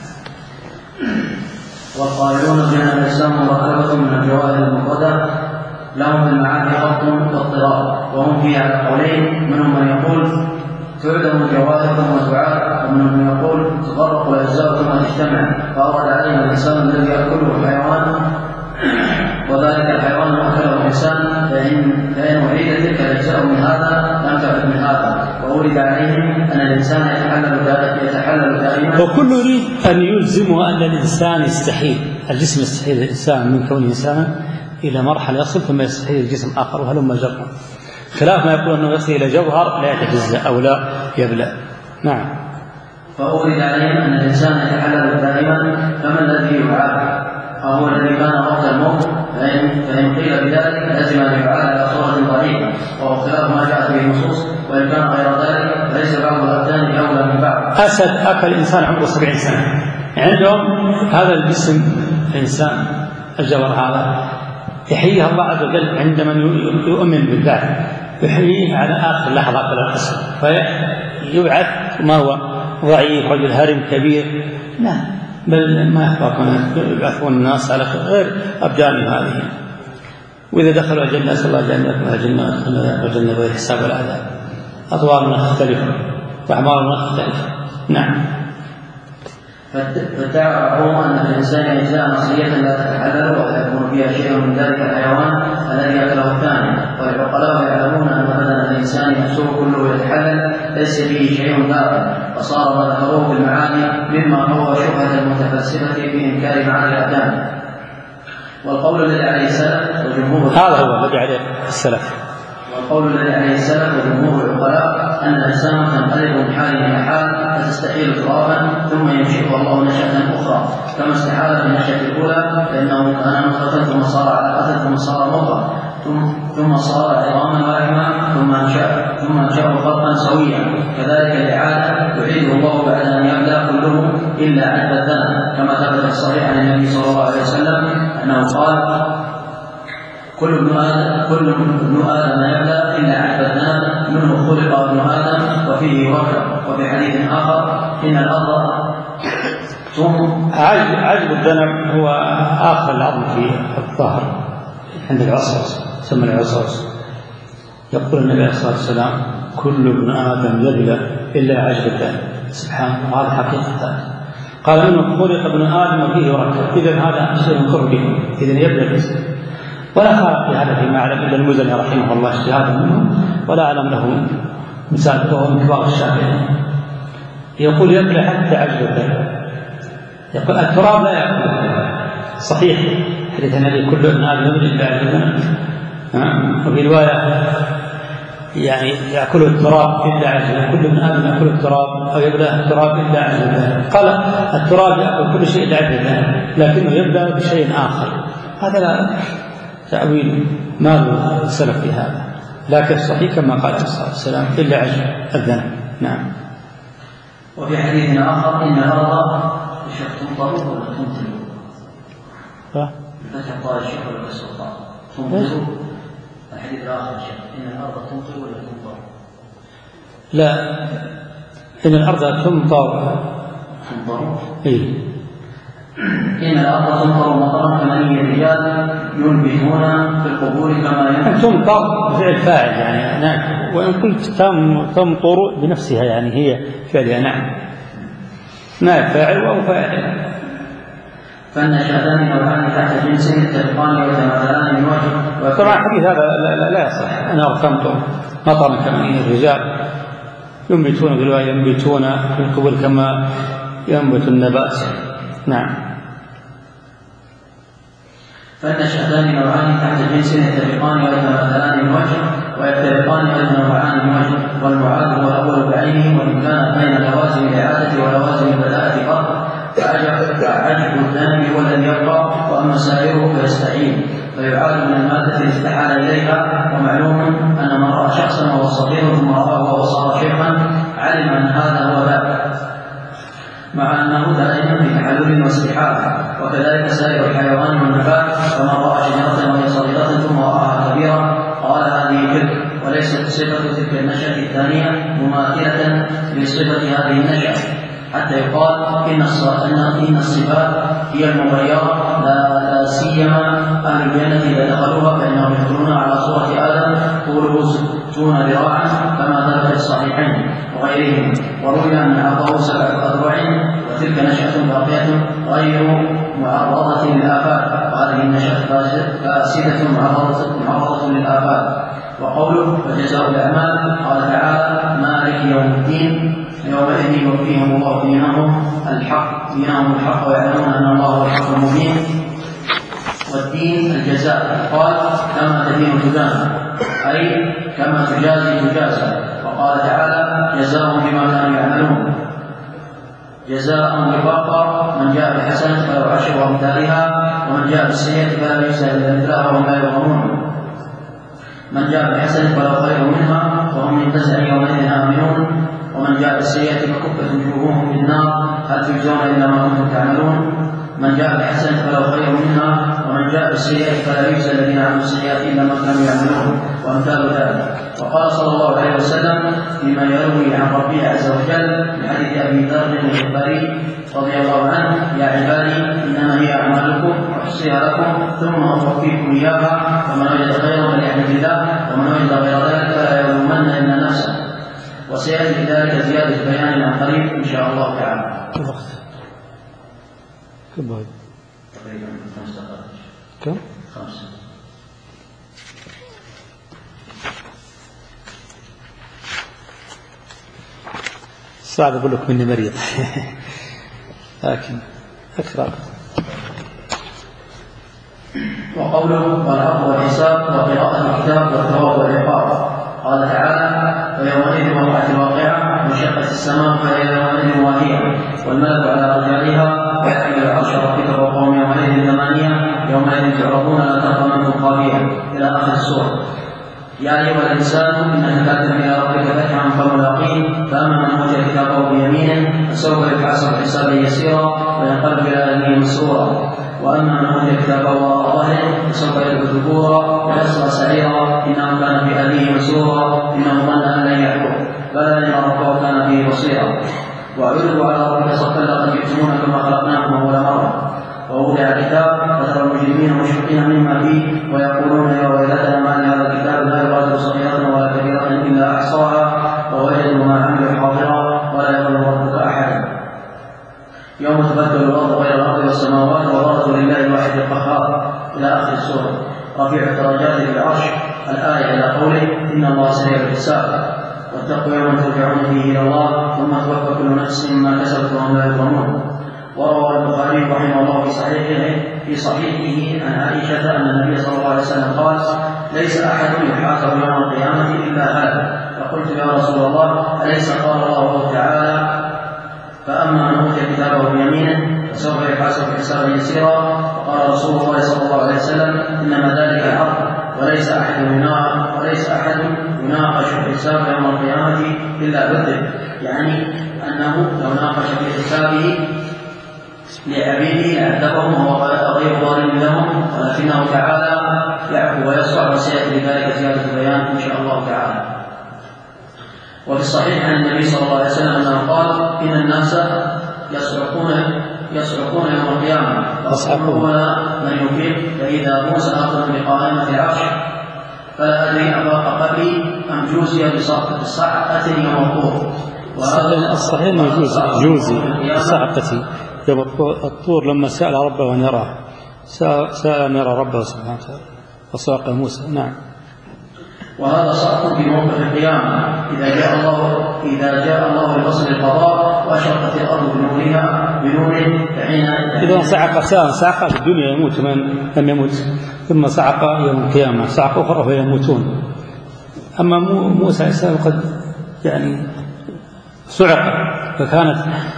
والقائلون بأن الإسلام مركبة من الجواهر المفردة لهم في المعاني خط واضطراب، وهم فيه على قولين، منهم من يقول تعدم الجواهر ثم تعاد، ومنهم من يقول تفرق الأجزاء ثم تجتمع، فأورد عليهم الإنسان الذي يأكله الحيوان وذلك الحيوان أكله الإنسان، فإن فإن أعيد تلك الأجزاء من هذا لم تعد من هذا. وأورد عليهم أن الإنسان يتحلل يتحلل دائما. وكل يريد أن يلزمه أن الإنسان يستحيل، الجسم يستحيل الإنسان من كونه إنسانا إلى مرحلة يصل ثم يستحيل الجسم آخر وهلم جرا، خلاف ما يقول أنه يصل إلى جوهر لا يتجزأ أو لا يبلى. نعم. فأورد عليهم أن الإنسان يتحلل دائما، فما الذي يعاد؟ فهو الذي كان وقت الموت، فإن, فإن قيل بذلك لازم أن يعاد على صورة ضعيفة، وهو خلاف ما جاءت به النصوص، وإن كان غير ذلك فليس بعض الأبدان أولى من بعض. أسد أكل إنسان عمره سبعين سنة، عندهم هذا الجسم الإنسان الجوهر هذا يحييه الله عز وجل عندما يؤمن بالبعث، يحييه على آخر لحظة في القصة، فيبعث ما هو ضعيف رجل هرم كبير، لا بل ما يخبرون يبعثون الناس على غير أبدان هذه. وإذا دخلوا الجنة أسأل الله جنة الجنة الجنة غير حساب ولا عذاب، أطوارنا مختلفة وأعمارنا مختلفة. نعم. فادعوا أن الإنسان أجزاء نصية لا تتحلل ولا يكون فيها شيء من ذلك الحيوان الذي أكله الثاني، ليس فيه شيء باطل، وصار ما ذكروه في المعاني مما هو شبهة المتفلسفة في إنكار معاني الأبدان. والقول الذي عليه السلف وجمهور هذا هو الذي عليه السلف والقول الذي عليه السلف وجمهور العقلاء أن الإنسان تنقلب من حال إلى حال فتستحيل ترابا ثم ينشئه الله نشأة أخرى، كما استحال في النشأة الأولى فإنه كان نطفة ثم صار علقة ثم صار مضغة ثم صار عظاما ولحما ثم أنشأ ثم أنشأه خلقا سويا. كذلك الإعادة يعيده الله بعد أن يبدأ كله إلا عجب الذنب، كما ثبت في الصحيح عن النبي صلى الله عليه وسلم أنه قال: كل ابن آدم كل ابن آدم يبدأ إلا عجب الذنب منه خلق ابن آدم وفيه يركب. وفي حديث آخر: إن الأرض عجب الذنب هو آخر العظم في الظهر عند العصر، يسمى العصر. يقول النبي عليه الصلاة والسلام: كل ابن آدم يبلى إلا عجب الذنب. سبحان الله، هذا حقيقة. قال: إنه خلق ابن آدم وفيه يركب. إذن هذا شيء ينكر به، إذن يبلى الإنسان. ولا خالق في هذا فيما أعلم إلا المزني رحمه الله اجتهادا منه، ولا أعلم له مثال، وهو من كبار الشافعيين. يقول: يبلى حتى عجب الذنب. يقول: التراب لا يأكل. صحيح حديث النبي: كل ابن آدم يبلى إلا عجب الذنب. وفي رواية يعني يأكل التراب إلا عجل، كل ابن آدم يأكل التراب أو يبلى التراب إلا عجل الذنب. قال: التراب يأكل كل شيء إلا عجل الذنب، لكنه يبلى بشيء آخر. هذا لا تأويل ما له سلف في هذا، لكن الصحيح كما قال عليه الصلاة والسلام: إلا عجل الذنب. نعم. وفي حديث آخر: إن الأرض تمطر ولا تمطر؟ فتح قال الشيخ ولا السلطان تمطر. الحديث الآخر: إن الأرض تمطر ولا تمطر؟ لا، إن الأرض تمطر. تمطر؟ إيه. إن الأرض تمطر مطرا ثمانية رجال ينبتون في القبور كما ينبت. تمطر بفعل فاعل يعني. نعم. وإن قلت تمطر بنفسها يعني هي فعلها. نعم. نعم، فاعل أو فاعل. فالنشأتان نوعان تحت جنس يتفقان ويتماثلان من وجه. طبعا الحديث هذا لا, لا, لا يصح. أنا تمطر مطرا ثمانية رجال ينبتون بالواي ينبتون في القبور كما ينبت النبات. نعم. فالنشأتان نوعان تحت جنس يتفقان ويتماثلان من وجه ويفترقان ويتنوعان من وجه، والمعاد هو الأول بعينه، وإن كان بين لوازم الإعادة ولوازم البداءة فرق، فعجب الذنب هو الذي يبقى، وأما سائره فيستعين فيعاد من المادة التي استحال إليها. ومعلوم أن من رأى شخصا وهو صغير ثم رآه وهو صار شيخا علم أن هذا هو ذاك، مع أنه دائما في تحلل واستحالة. وكذلك سائر الحيوان والنبات، فمن رأى شجرة وهي صغيرة ثم رآها كبيرة قال هذه تلك، وليست صفة تلك النشأة الثانية مماثلة لصفة هذه النشأة، حتى يقال إن الصفات هي المغيرة، لا سيما أهل الجنة إذا دخلوها فإنهم يدخلون على صورة آدم طوله ستون ذراعا كما ثبت في الصحيحين وغيرهم. وروي أن عرضه سبعة أذرع، وتلك نشأة باقية غير معرضة للآفات، وهذه النشأة فاسدة معرضة للآفات. وقوله وجزاء الأعمال قال تعالى: مالك يوم الدين يومئذ يوفيهم الله دينهم الحق دينهم الحق ويعلمون أن الله هو الحق المبين. والدين الجزاء، قال: كما تدين تدان، أي كما تجازي تجازى. وقال تعالى: جزاءهم بما كانوا يعملون. جزاء وفاقا، من جاء بحسنة فله عشر أمثالها، ومن جاء بالسيئة فلا يجزى إلا مثلها وهم لا يظلمون. من جاء بالحسنة فله خير منها وهم من فزع يومئذ آمنون، ومن جاء بالسيئة فكفت وجوههم في النار هل تجزون إلا ما كنتم تعملون. من جاء بالحسنة فله خير منها ومن جاء بالسيئة فلا يجزى الذين عملوا السيئات إلا ما كانوا يعملون، وأمثال ذلك. وقال صلى الله عليه وسلم فيما يروي عن ربه عز وجل من حديث أبي ذر الغفاري رضي الله عنه: يا عبادي إنما هي أعمالكم أحصيها لكم ثم أوفيكم إياها، ومن وجد خيرا فليحمد الله، ومن وجد غير ذلك فلا يلومن إلا نفسه. وسيأتي في ذلك زيادة بيان عن قريب إن شاء الله تعالى. كم بعد؟ تقريبا خمس دقائق. كم؟ خمسة. صعب أقول لك مني مريض لكن أكثر. وقوله والعرض والحساب وقراءة الكتاب والثواب والعقاب. قال تعالى فيومئذ وقعت الواقعة وانشقت السماء فهي يومئذ واهية والملك على رجالها ويحمل العرش ربك فوقهم يومئذ ثمانية يومئذ تعرضون لا تخفى منكم خافية إلى آخر السورة. يا أيها الإنسان إنك كادح إلى ربك فتحا فملاقيه فأما من أوتي كتابه بيمينه فسوف يحاسب حسابا يسيرا وينقلب إلى أهله مسرورا وأما من أوتي كتابه وراء ظهره فسوف يدعو ثبورا ويصلى سعيرا إنه كان في أهله مسرورا إنه ظن أن لن يحضر بلى إن ربه كان فيه بصيرا. وعرضوا على ربك صفا لقد جئتمونا كما خلقناكم أول مرة. ووضع الكتاب فترى المجرمين مشفقين مما فيه ويقولون يا ويلتنا ما لهذا الكتاب لا يغادر صغيرة ولا كبيرة إلا أحصاها ووجدوا ما عملوا حاضرا ولا يظلم ربك أحدا. يوم تبدل الأرض غير الأرض والسماوات وبرزوا لله الواحد القهار إلى آخر السورة. رفيع الدرجات بالعرش الآية إلى قوله إن الله سريع الحساب واتقوا يوما ترجعون فيه إلى الله ثم توفى كل نفس ما كسبت وهم لا يظلمون. وروى البخاري رحمه الله في صحيحه في صحيحه عن عائشة أن النبي صلى الله عليه وسلم قال ليس أحد يحاسب يوم القيامة إلا هلك. فقلت يا رسول الله أليس قال الله تعالى فأما من أوتي كتابه بيمينه فسوف يحاسب حسابا يسيرا. فقال رسول الله صلى الله عليه وسلم إنما ذلك العرض وليس أحد يناقش وليس أحد يناقش الحساب يوم القيامة إلا بذل، يعني أنه لو ناقش في حسابه لعبيده لعذبهم وهو غير ظالم لهم ولكنه تعالى يعفو ويصفح وسيأتي لذلك زيادة بيان إن شاء الله تعالى. وفي الصحيح عن النبي صلى الله عليه وسلم أنه قال إن الناس يصعقون يصعقون يوم القيامة فأصحابون من يفيق فإذا موسى أخذ بقائمة العرش فلا أدري أفاق قبلي أم جوزي بصعقة يوم الطور. الصحيح أنه يجوز جوزي بصعقة يوم الطور لما سأل ربه أن يراه سأل أن يرى ربه سبحانه وتعالى وصعق موسى. نعم. وهذا صعق في موقف القيامة إذا جاء الله إذا جاء الله لفصل القضاء وأشرقت الأرض بنورها بنوره فحين إذا صعق صعق في الدنيا يموت من لم يمت ثم صعق يوم القيامة صعق أخرى فيموتون. أما موسى السلام قد يعني صعق فكانت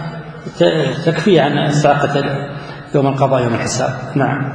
تكفي عن الصعقة يوم القضاء يوم الحساب. نعم.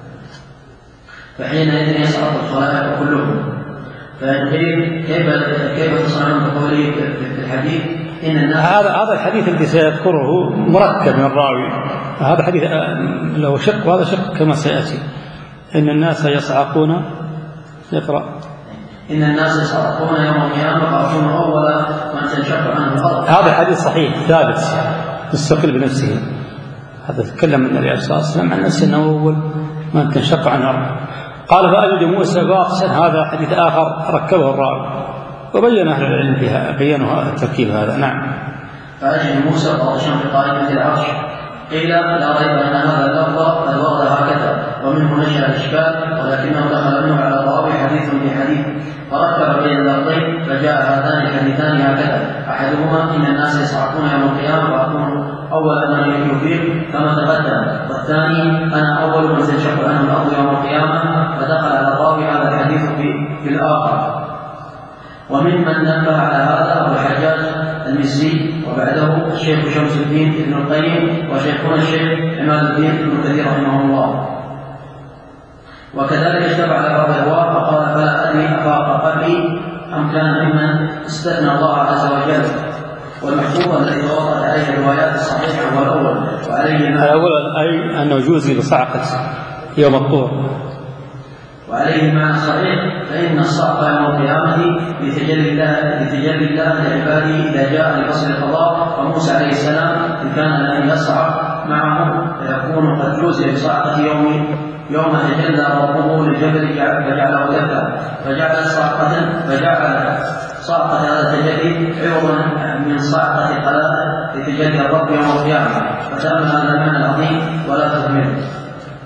فحينئذ يصعق الخلائق كلهم. فقيل كيف كيف تصنعون بقوله في الحديث إن الناس هذا هذا الحديث الذي سيذكره مركب من الراوي هذا حديث له شق وهذا شق كما سيأتي. إن الناس يصعقون يقرأ إن الناس يصعقون يوم القيامة فأكون أول من تنشق عنه الأرض. هذا حديث صحيح ثابت مستقل بنفسه. هذا تكلم النبي صلى الله عليه وسلم عن نفسه أنه أول من تنشق عنه الأرض. قال فأجد موسى باطشا. هذا حديث آخر ركبه الراوي وبين أهل العلم فيها بينوا التركيب هذا. نعم. فأجد موسى باطشا في قائمة العرش. قيل لا ريب أن هذا اللفظ قد ورد هكذا ومنه نشأ الإشكال ولكنه دخل منه على ضوابط حديث بحديث فركب بين اللفظين فجاء هذان الحديثان هكذا أحدهما إن الناس يصعقون يوم القيامة وأكون أول من يفيق كما تقدم والثاني أنا أول من تنشق عنه الأرض يوم القيامة فدخل على ضوابط هذا الحديث في, في الآخر. وممن نبه على هذا أبو الحجاج المزي وبعده الشيخ شمس الدين ابن القيم وشيخنا الشيخ عماد الدين ابن كثير رحمه الله. وكذلك اشتبع على بعض الرواة فقال فلا أدري أفاق قبلي أم كان ممن استثنى الله عز وجل. والمحفوظ الذي توقعت عليه الروايات الصحيحة هو الأول وعليه الأول أي أنه جوزي بصعقة يوم الطور وعليه معنى صحيح فإن الصعق يوم القيامة لتجلي الله لتجلي الله لعباده إذا جاء لفصل القضاء. فموسى عليه السلام إن كان لن يصعق معه فيكون قد جوزي بصعقة يوم يوم تجلى ربه للجبل فجعله دكا فجعل صعقة فجعل صعقة هذا التجلي عوضا من صعقة الخلائق لتجلي الرب يوم القيامة. فتأمل هذا المعنى العظيم ولا تهمله.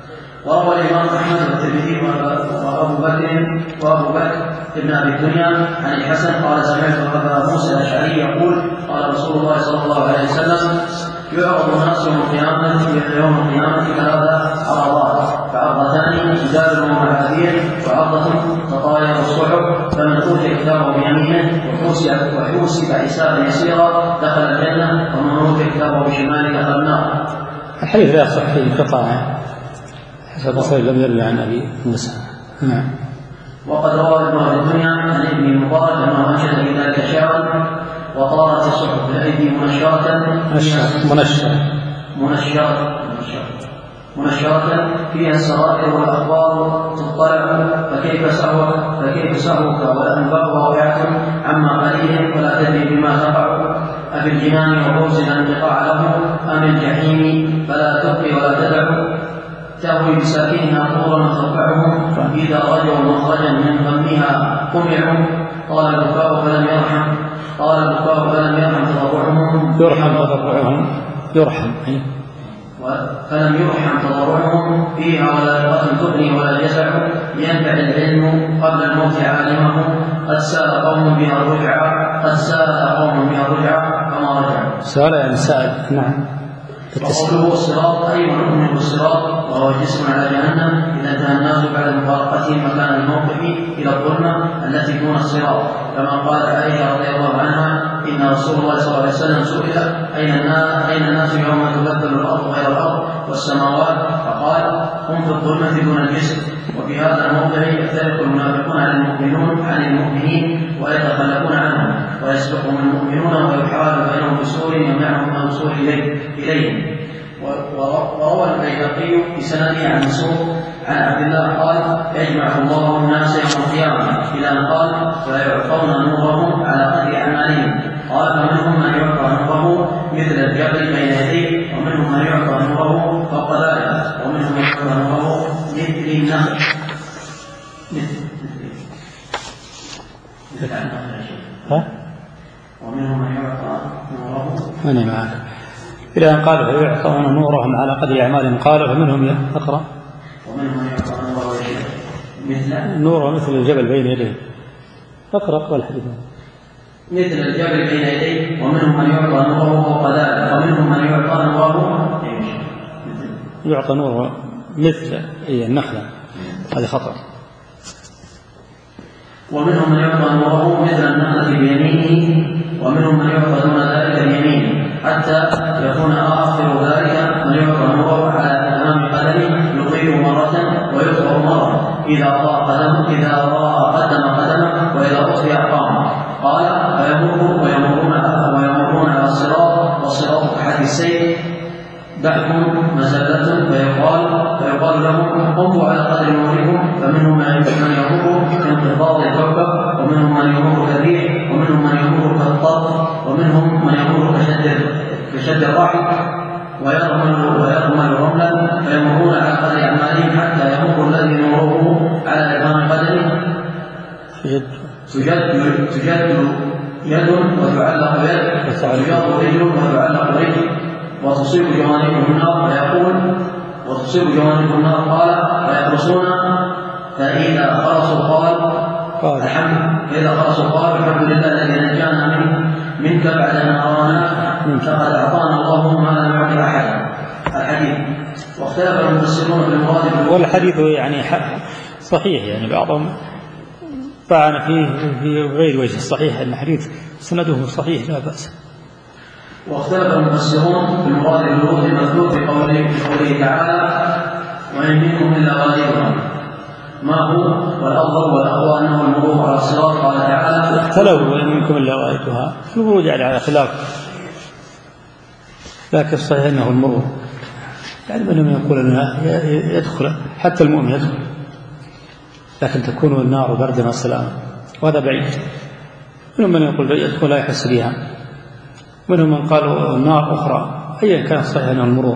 وروى الإمام أحمد والترمذي وأبو بكر وأبو بكر ابن أبي الدنيا عن الحسن قال سمعت أبا موسى الأشعري يقول قال رسول الله صلى الله عليه وسلم يعرض الناس يوم القيامة يوم القيامة ثلاث عرضات فعرضتان جدال ومعاذير وعرضة تطاير الصحف فمن أوتي كتابه بيمينه وحوسب حسابا يسيرا دخل الجنة ومن أوتي كتابه بشماله دخل النار. الحديث لا يصح فيه انقطاع حسب صحيح لم يروي عن أبي موسى. نعم. وقد روى ابن أبي الدنيا عن ابن المبارك أنه أنشد في ذلك شعرا وطارت الصحف بالأيدي منشرة منشرة منشرة منشرة فيها السرائر والأخبار تطلع فكيف سهوك فكيف سهوك والأنباء واقعة عما قليل ولا تدري بما تقع أفي الجنان وفوز الانقطاع له أم الجحيم فلا تبقي ولا تدع تهوي بساكنها طورا ترفعهم إذا رجعوا مخرجا من فمها قمعوا قال البكاء فلم يرحم قال البكاء فلم يرحم تضرعهم يرحم تضرعهم يرحم فلم يرحم تضرعهم فيها ولا رأة تغني ولا جزع ينفع العلم قبل الموت عالمه قد سال قوم بها الرجعة قد سال قوم بها الرجعة فما رجعوا. سال يعني سأل. نعم. وقوله الصراط أي ونؤمن بالصراط وهو جسم على جهنم إذا انتهى الناس بعد مفارقته مكان الموقف إلى الظلمة التي دون الصراط كما قال عائشة رضي الله عنها إن رسول الله صلى الله عليه وسلم سئل أين الناس أين الناس يوم تبدل الأرض غير الأرض والسماوات فقال هم في الظلمة دون الجسم. وفي هذا الموضع يختلف المنافقون عن المؤمنون عن المؤمنين ويتخلفون عنهم ويسبقهم المؤمنون ويحال بينهم بسور يمنعهم من الوصول إليهم. وروى البيهقي بسنده عن مسروق عن عبد الله قال يجمع الله الناس يوم القيامة إلى أن قال فيعطون نورهم على قدر أعمالهم قال فمنهم من يعطى نوره مثل الجبل بين يديه ومنهم من يعطى نوره فوق ذلك ومنهم من يعطى نوره مثل النخل مثل ها ومنهم من يعطى نوره أنا معك إلى أن قال فيعطون نورهم على قدر أعمالهم قال فمنهم يقرأ ومنهم من يعطى نوره مثل نوره مثل الجبل بين يديه اقرأ اقرأ الحديث مثل الجبل بين يديه ومنهم من يعطى نوره فوق ذلك ومنهم من يعطى نوره يعطى نوره مثل أي النخلة هذا خطأ. ومنهم من يعطى نوره مثل النخلة بيمينه ومنهم من يعطى دون ذلك بيمينه حتى يكون آخر ذلك من يعطى نوره على أمام قدمه يطير مرة ويطفئ مرة إذا رأى قدمه إذا رأى قدم قدمه وإذا أطفئ قام قال فيمر ويمرون ويمرون على الصراط والصراط كحد السيف دعكم مزلة فيقال فيقال لهم قموا على قدر نوركم فمنهم من يمر كانقباض الكوكب ومنهم من يمر كالريح ومنهم من يمر كالطرف ومنهم من يمر كشد كشد الرحل ويرمل ويرمل رملا فيمرون على قدر أعمالهم حتى يمر الذي نوره على إمام قدمه تجد تجد يد وتعلق يد وتجد رجل وتعلق رجل وتصيب جوانب النار فيقول وتصيب جوانب النار قال فيخلصون فإذا خلصوا قال الحمد فإذا خلصوا قال الحمد لله الذي نجانا منه منك بعد أن أرانا فقد أعطانا الله ما لم يعطي أحدا. الحديث واختلف المفسرون في المراد والحديث يعني صحيح يعني بعضهم طعن فيه في غير وجه الصحيح أن الحديث سنده صحيح لا بأس. واختلف المفسرون في المراد بالورود المذكور في قوله تعالى وإن منكم إلا واردها ما هو والأفضل والأقوى أنه المرور على الصراط قال تعالى اختلفوا وإن منكم إلا واردها الورود يعني على خلاف لكن الصحيح أنه المرور يعني منهم يقول أنه يدخل حتى المؤمن يدخل لكن تكون النار بردا وسلاما وهذا بعيد. منهم من يقول يدخل لا يحس بها منهم من قالوا النار أخرى أيا كان الصحيح أنه المرور.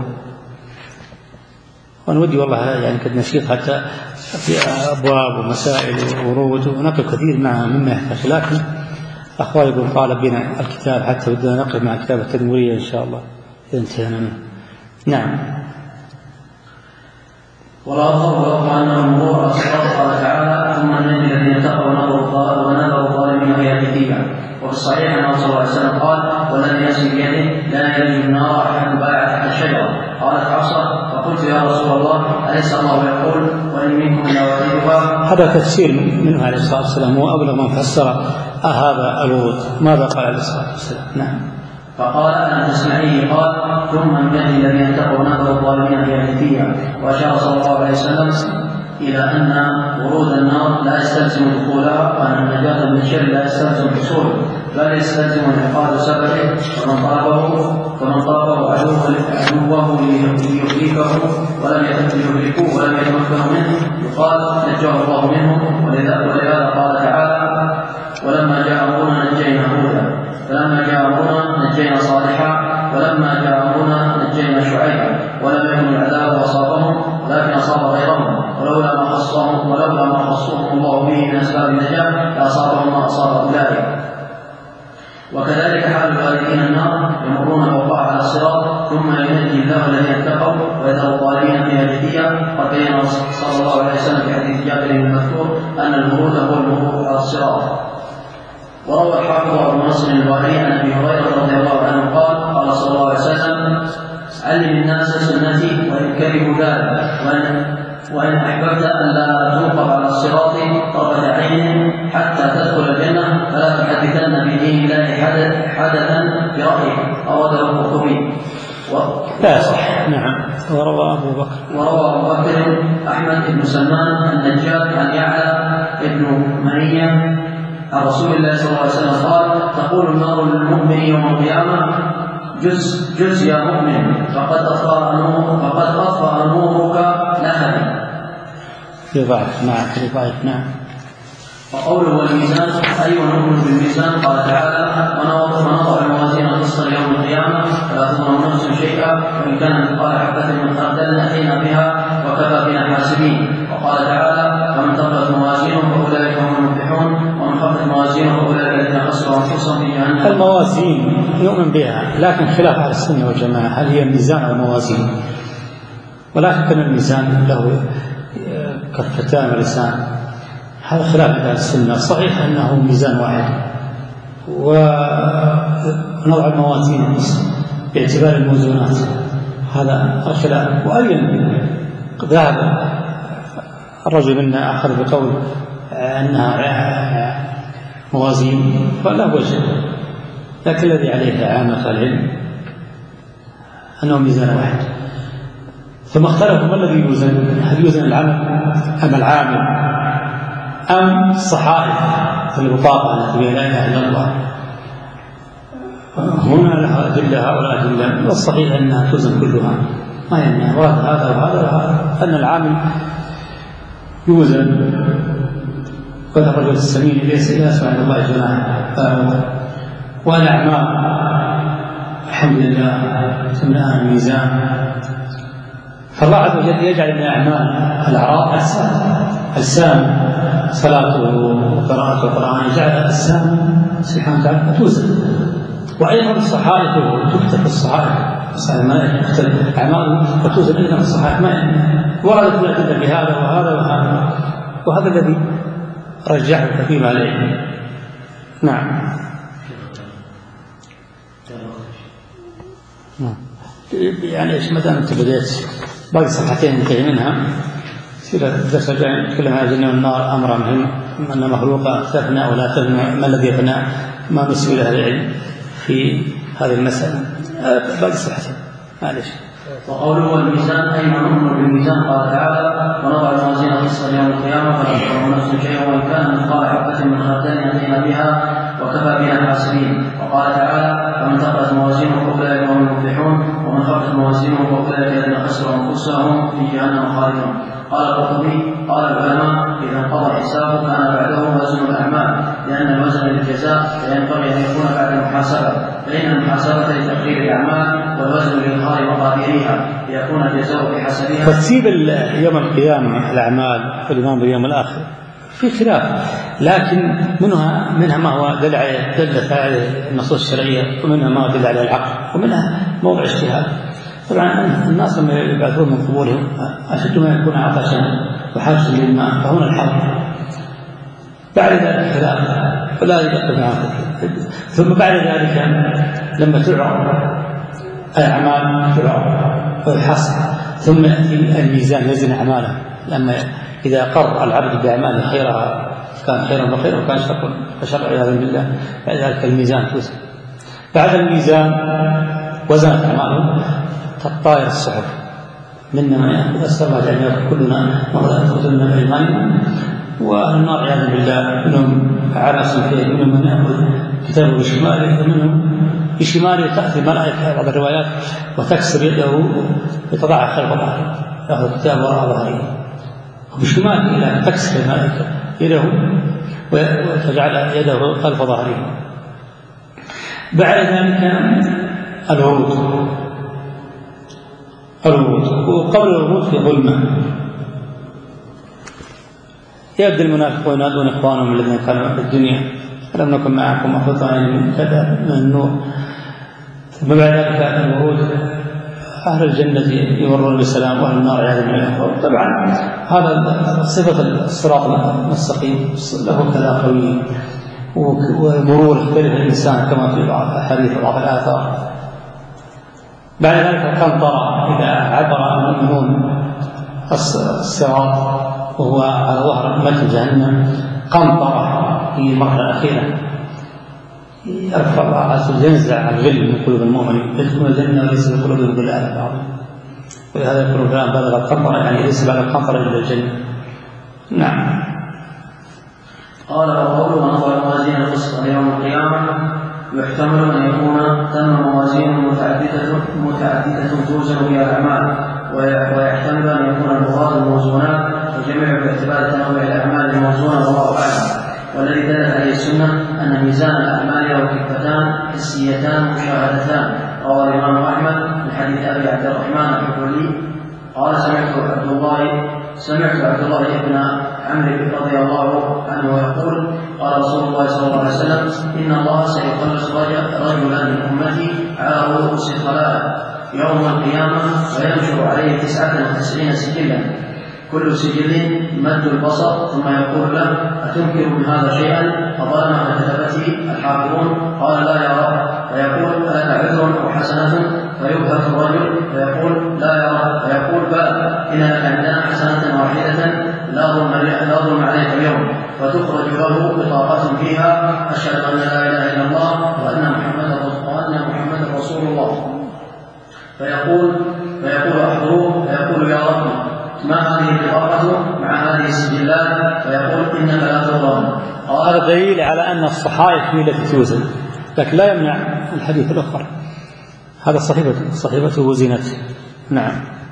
وأنا ودي والله يعني قد نشيط حتى في أبواب ومسائل وورود ونقل كثير مع مما يحتاج لكن أخواني يقول طالب بنا الكتاب حتى بدنا نقل مع كتاب التدمرية إن شاء الله إذا انتهينا منه. نعم. ولا أظهر أنه المرور على الصراط قال تعالى ثم النجي الذين اتقوا ونذر الظالمين فيها جثيا. وفي الصحيح أنه صلى الله عليه وسلم قال والذي نفسي بيده لا يلج النار أحد بايع تحت الشجرة. قالت حفصة فقلت يا رسول الله أليس الله يقول وإن منكم إلا واردها؟ هذا تفسير منه عليه الصلاة والسلام، هو أبلغ من فسر هذا الورود. ماذا قال عليه الصلاة والسلام؟ نعم. فقال أنا تسمعيه قال ثم النجي الذين اتقوا ونذر الظالمين فيها جثيا. وأشار صلى الله عليه وسلم إلى أن ورود النار لا يستلزم دخولها، وأن النجاة من الشر لا يستلزم حصوله، بل يستلزم انعقاد سببه. فمن طلبه فمن طلبه عدوه ليهلكه ولم يهلكوه ولم يتمكنوا منه يقال نجاه الله منه. ولهذا قال تعالى ولما جاء أمرنا نجينا هودا، فلما جاء أمرنا نجينا صالحا، ولما جاء أمرنا نجينا شعيبا. ولم يكن العذاب أصابهم ولكن أصاب غيرهم، ولولا ما خصهم ولولا ما خصهم الله به من أسباب النجاة لأصابهم ما أصاب أولئك. وكذلك حال الوالدين النار يمرون فوقها على الصراط ثم ينجي الله الذين اتقوا ويذر الظالمين فيها جثيا. وبين صلى الله عليه وسلم في حديث جابر المذكور أن المرود هو المرور على الصراط. وروى الحافظ أبو نصر البخاري عن أبي هريرة رضي الله عنه قال قال صلى الله عليه وسلم علم الناس سنتي وإن كرهوا ذلك، وإن وإن أحببت أن لا توقف على الصراط طرفة عين حتى تدخل الجنة فلا تحدثن بدين الله حدثا برأيك. أورده القرطبي. لا صح. نعم. وروى أبو بكر وروى أبو بكر أحمد بن سلمان النجاد عن يعلى بن منية عن رسول الله صلى الله عليه وسلم قال تقول النار للمؤمن يوم القيامة جز, جز يا مؤمن فقد أطفأ نور فقد أطفأ نورك لهبي. في ضعف. نعم في ضعف. نعم. وقوله والميزان أي ونؤمن بالميزان قال تعالى ونضع الموازين القسط يوم القيامة فلا تظلم نفس شيئا وإن كان مثقال حبة من خردل أتينا بها وكفى بنا حاسبين. وقال تعالى ومن ثقلت موازينه فأولئك هم المفلحون ومن خفت موازينه فأولئك الذين خسروا أنفسهم في جهنم. الموازين نؤمن بها، لكن خلاف على السنة والجماعة هل هي ميزان أو موازين، ولكن الميزان له كفتان ولسان، هذا خلاف على السنة. صحيح أنه ميزان واحد ونوع الموازين باعتبار الموزونات، هذا الخلاف. وأيضا ذهب الرجل منا أخذ بقول أنها موازين فلا وجه، لكن الذي عليه عامة العلم أنه ميزان واحد. ثم اختلفوا ما الذي يوزن، هل يوزن العمل أم العامل أم الصحائف البطاقة التي بها لا إله إلا الله. هنا لها أدلة هؤلاء أدلة، والصحيح أنها توزن كلها ما يمنع ورد هذا وهذا وهذا، أن العامل يوزن وذا الرجل السمين ليس يسمع عند الله جناح والأعمال الحمد لله تملأها الميزان. فالله عز وجل يجعل من الأعمال الأعراض السام صلاته وقراءته القرآن يجعلها السام سبحانه وتعالى توزن. وأيضا الصحائف تكتب الصحائف ما تختلف أعماله فتوزن أيضا الصحائف ما وردت الأدلة بهذا وهذا وهذا، وهذا الذي رجحه فيما عليه. نعم. يعني ايش ما دام انت بديت باقي صفحتين انتهي منها سيرة الدرس الجاي نتكلم عن الجنة والنار أمر مهم، أن مخلوقة تفنى أو لا تفنى، ما الذي يفنى، ما مسؤول أهل العلم في هذه المسألة. باقي صفحتين معلش. وقوله الميزان أي نؤمن بالميزان قال تعالى ونضع الموازين القسط يوم القيامة فلا تظلم نفس شيئا وإن كان مثقال حبة من خردل أتينا بها وكفى بنا حاسبين. وقال تعالى فمن ثقلت موازينه فأولئك هم المفلحون ومن خفت موازينه فأولئك الذين خسروا أنفسهم في جهنم خالدون. قال القرطبي قال العلماء إذا انقضى حسابه كان بعده وزن الأعمال، لأن الوزن للجزاء فينبغي أن يكون بعد المحاسبة، فإن المحاسبة لتقرير الأعمال والوزن لإظهار مقاديرها ليكون الجزاء بحسبها. ترتيب يوم القيامة الأعمال والإيمان باليوم الآخر في خلاف، لكن منها منها ما هو دل على دلت على النصوص الشرعية، ومنها ما دل على العقل، ومنها موضع اجتهاد. طبعا الناس لما يبعثون من قبورهم أشد ما يكون عطشا وحاجة للماء، فهنا الحوض. بعد ذلك ثلاثة ولا يدق معه. ثم بعد ذلك لما تعرض الأعمال تعرض ويحصل، ثم يأتي الميزان يزن أعماله. لما إذا قر العبد بأعماله خيرها كان خيرا وخيرا وكان شر فشر عياذا بالله، بعد ذلك الميزان توزن. بعد الميزان وزنت أعماله تطاير الصحف، منا من يأخذ السماء أن يأخذ كلنا ولا تأخذنا بإيماننا، وأهل النار عياذا بالله منهم عرس فيه، منهم من يأخذ كتابه بشماله ومنهم بشماله تأتي الملائكة بعض الروايات وتكسر يده وتضعها خلف ظهره، يأخذ كتابه وراء ظهره وبشماله إلى تكسر الملائكة يده وتجعل يده خلف ظهره. بعد ذلك العروض العروض وقبل العروض في ظلمة، يبدأ المنافقون ينادون إخوانهم الذين كانوا في الدنيا ألم نكن معكم أخذنا من كذا من النور. ثم بعد ذلك الورود أهل الجنة يمرون بالسلام وأهل النار عياذا بالله. طبعا هذا صفة الصراط المستقيم له كذا قوي ومرور يختلف الإنسان كما في حديث بعض الآثار. بعد ذلك القنطرة إذا عبر المؤمنون الصراط وهو على ظهر متن جهنم قنطرة في المرحلة الأخيرة يرفع الله عز وجل ينزع الغل من قلوب المؤمنين يدخلون الجنة وليس في قلوبهم غل آل بعض، ولهذا يقول فلان بلغ القنطرة يعني ليس بعد القنطرة إلا الجنة. نعم. قال وقوله ونضع موازين القسط يوم القيامة يحتمل أن يكون تم موازين متعددة متعددة توزن بها الأعمال، ويحتمل أن يكون المراد الموزونات وجميع باعتبار تنوع الأعمال الموزونة والله أعلم. والذي دلت عليه السنة أن ميزان الأعمال له كفتان حسيتان مشاهدتان. روى الإمام أحمد من حديث أبي عبد الرحمن الحكولي قال سمعت عبد الله سمعت عبد الله بن عمرو رضي الله عنه يقول قال رسول الله صلى الله عليه وسلم إن الله سيخلص رجلا من أمتي على رؤوس الخلائق يوم القيامة وينشر عليه تسعة وتسعين سجلا كل سجل مد البصر، ثم يقول له أتنكر من هذا شيئا؟ فظلم كتبته الحافظون قال لا يا رب، فيقول ألك عذر أو حسنة؟ فيبهت الرجل فيقول لا يا رب، فيقول بلى إن لك عندنا حسنة واحدة لا ظلم عليك اليوم، فتخرج له بطاقة فيها أشهد أن لا إله إلا الله وأن محمدا رسول الله. فيقول فيقول أحضروه فيقول يا رب ما هذه البطاقة مع هذه السجلات؟ فيقول إنك لا تظلم. هذا دليل على أن الصحائف هي التي توزن، لكن لا يمنع الحديث الآخر. هذا صحيفته صحيفته وزنته. نعم.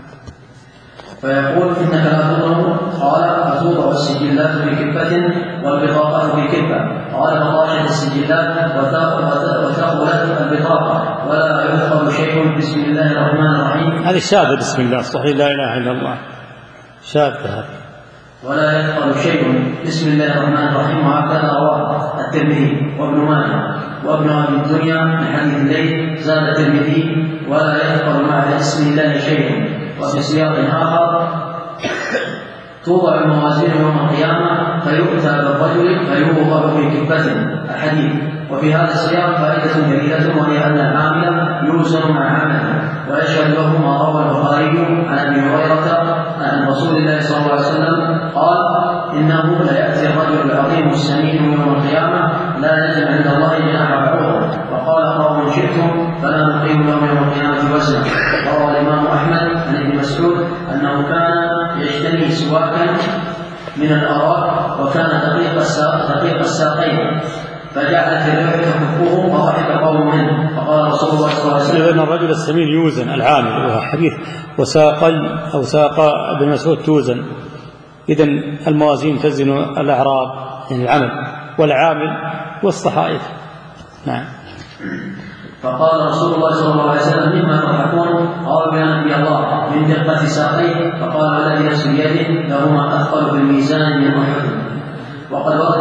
فيقول إنك لا تظلم. قال فتوضع السجلات في كفة والبطاقة في كفة. قال فطاشت السجلات وثقلت البطاقة ولا يذكر شيء بسم الله الرحمن الرحيم. هذه شاذة بسم الله صحيح لا إله إلا الله شاذة. ولا يذكر شيء بسم الله الرحمن الرحيم، وهكذا رواه الترمذي وابن ماجه وابن أبي الدنيا من حديث الليل. زاد الترمذي ولا يذكر مع اسم الله شيء. وفي سياق آخر توضع الموازين يوم القيامة فيؤتى بالرجل فيوضع في كفة الحديث. وفي هذا السياق فائدة جليلة، وهي أن العامل يوزن مع عمله، ويشهد له ما روى البخاري عن أبي هريرة عن رسول الله صلى الله عليه وسلم قال إنه ليأتي الرجل العظيم السمين يوم القيامة لا يجد عند الله جناح بعوضة، وقال قوم شئتم فلا نقيم لهم يوم القيامة وزنا. روى الإمام أحمد عن ابن مسعود أنه كان يجتني سواكا من الأراك وكان دقيق الساقين فجعلت الريح تكفه فضحك قوم منه، فقال رسول الله صلى الله عليه وسلم إذن الرجل السمين يوزن العامل، وهو حديث وساقي أو ساق ابن مسعود توزن. إذن الموازين تزن الأعراب يعني العمل والعامل والصحائف. نعم. فقال رسول الله صلى الله عليه وسلم مما تضحكون؟ قالوا يا نبي الله من دقة ساقيه. فقال الذي نفس بيده لهما أثقل في الميزان من أحد. وقد وردت الأحاديث